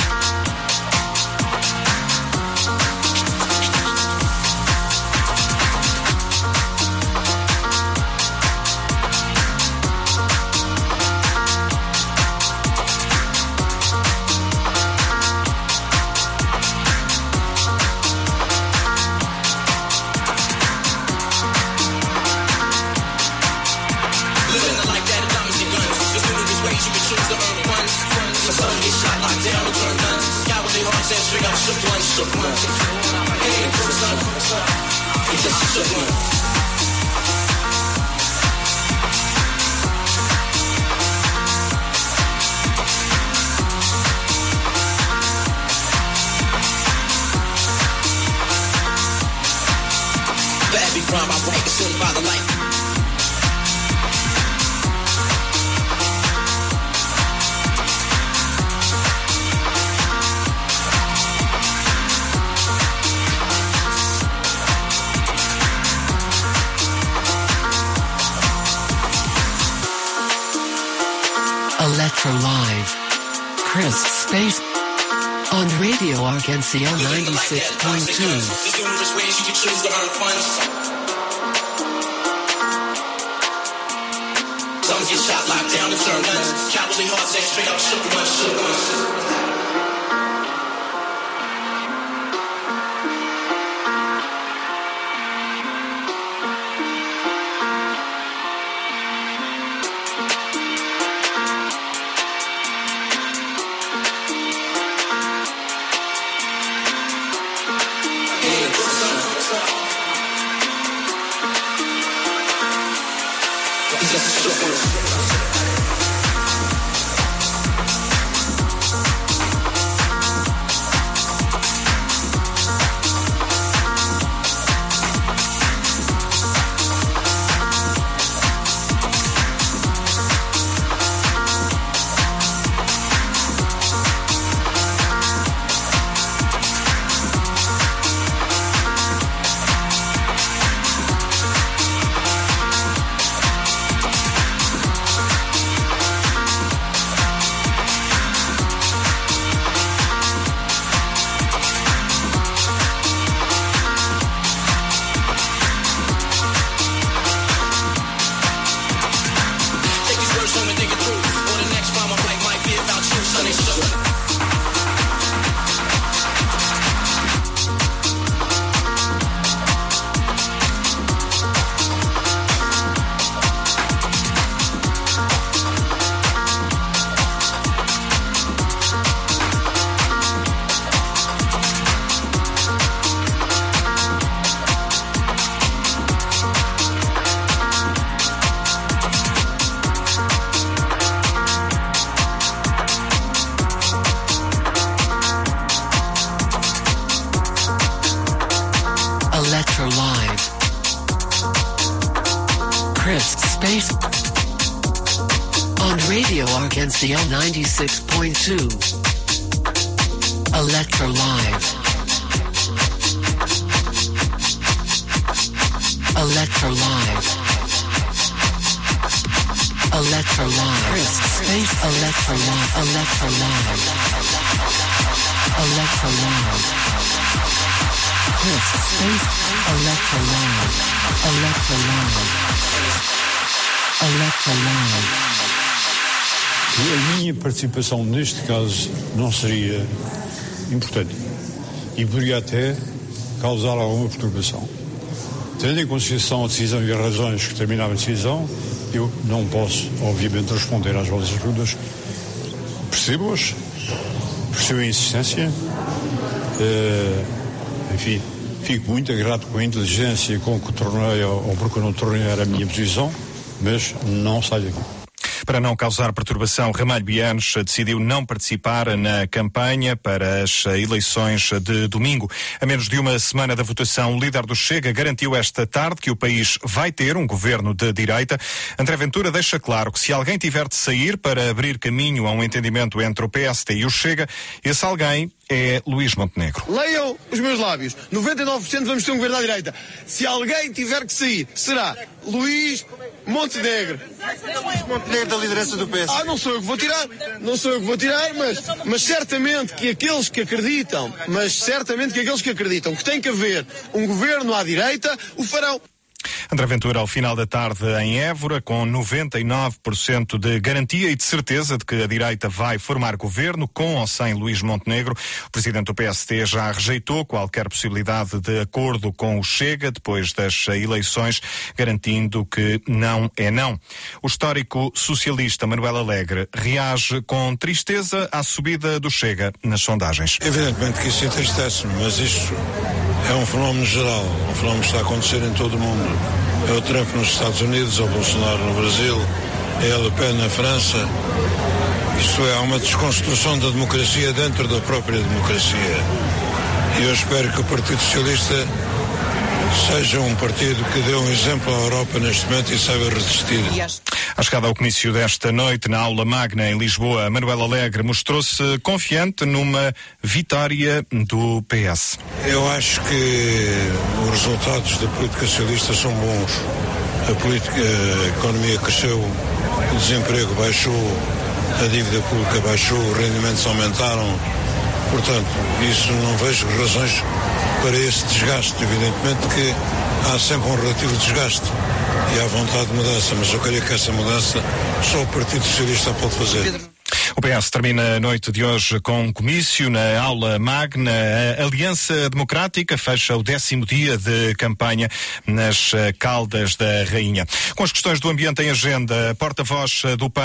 Electro Live. Chris Space on Radio Argentio ninety-six point two. There's numerous ways you can choose to earn funds. Some get shot, locked down, and turn guns. Cowardly hearts ain't straight up shook ones, shook ones. Radio Arkansas ninety-six point two. Electro Live. Electro Live. Electro Live. Space Electro Live. Electro Live. Electro Live. Chris Space Electro Live. Electro Live. Electro Live. A minha participação neste caso não seria importante e poderia até causar alguma perturbação. Tendo em consideração a decisão e as razões que terminaram a decisão, eu não posso, obviamente, responder às vossas perguntas. Percebo-as, percebo a insistência, uh, enfim, fico muito grato com a inteligência com que tornei ou porque não tornei a minha posição, mas não saio daqui. Para não causar perturbação, Ramalho Bianes decidiu não participar na campanha para as eleições de domingo. A menos de uma semana da votação, o líder do Chega garantiu esta tarde que o país vai ter um governo de direita. André Ventura deixa claro que se alguém tiver de sair para abrir caminho a um entendimento entre o P S D e o Chega, esse alguém é Luís Montenegro. Leiam os meus lábios. noventa e nove por cento vamos ter um governo à direita. Se alguém tiver que sair, será Luís Montenegro. Montenegro da liderança do P S. Ah, não sou eu que vou tirar. Não sou eu que vou tirar, mas, mas certamente que aqueles que acreditam, mas certamente que aqueles que acreditam que tem que haver um governo à direita, o farão. André Ventura, ao final da tarde em Évora, com noventa e nove por cento de garantia e de certeza de que a direita vai formar governo, com ou sem Luís Montenegro. O presidente do P S D já rejeitou qualquer possibilidade de acordo com o Chega depois das eleições, garantindo que não é não. O histórico socialista Manuel Alegre reage com tristeza à subida do Chega nas sondagens. Evidentemente que isso entristece-me, mas isto é um fenómeno geral, um fenómeno que está a acontecer em todo o mundo. É o Trump nos Estados Unidos, é o Bolsonaro no Brasil, é a Le Pen na França. Isto é, há uma desconstrução da democracia dentro da própria democracia. E eu espero que o Partido Socialista seja um partido que dê um exemplo à Europa neste momento e saiba resistir. À chegada ao comício desta noite, na aula magna em Lisboa, Manuel Alegre mostrou-se confiante numa vitória do P S. Eu acho que os resultados da política socialista são bons. A, política, a economia cresceu, o desemprego baixou, a dívida pública baixou, os rendimentos aumentaram. Portanto, isso não vejo razões para esse desgaste. Evidentemente que há sempre um relativo desgaste e há vontade de mudança, mas eu creio que essa mudança só o Partido Socialista pode fazer. O P S termina a noite de hoje com um comício na aula magna. A Aliança Democrática fecha o décimo dia de campanha nas Caldas da Rainha. Com as questões do ambiente em agenda, a porta-voz do P A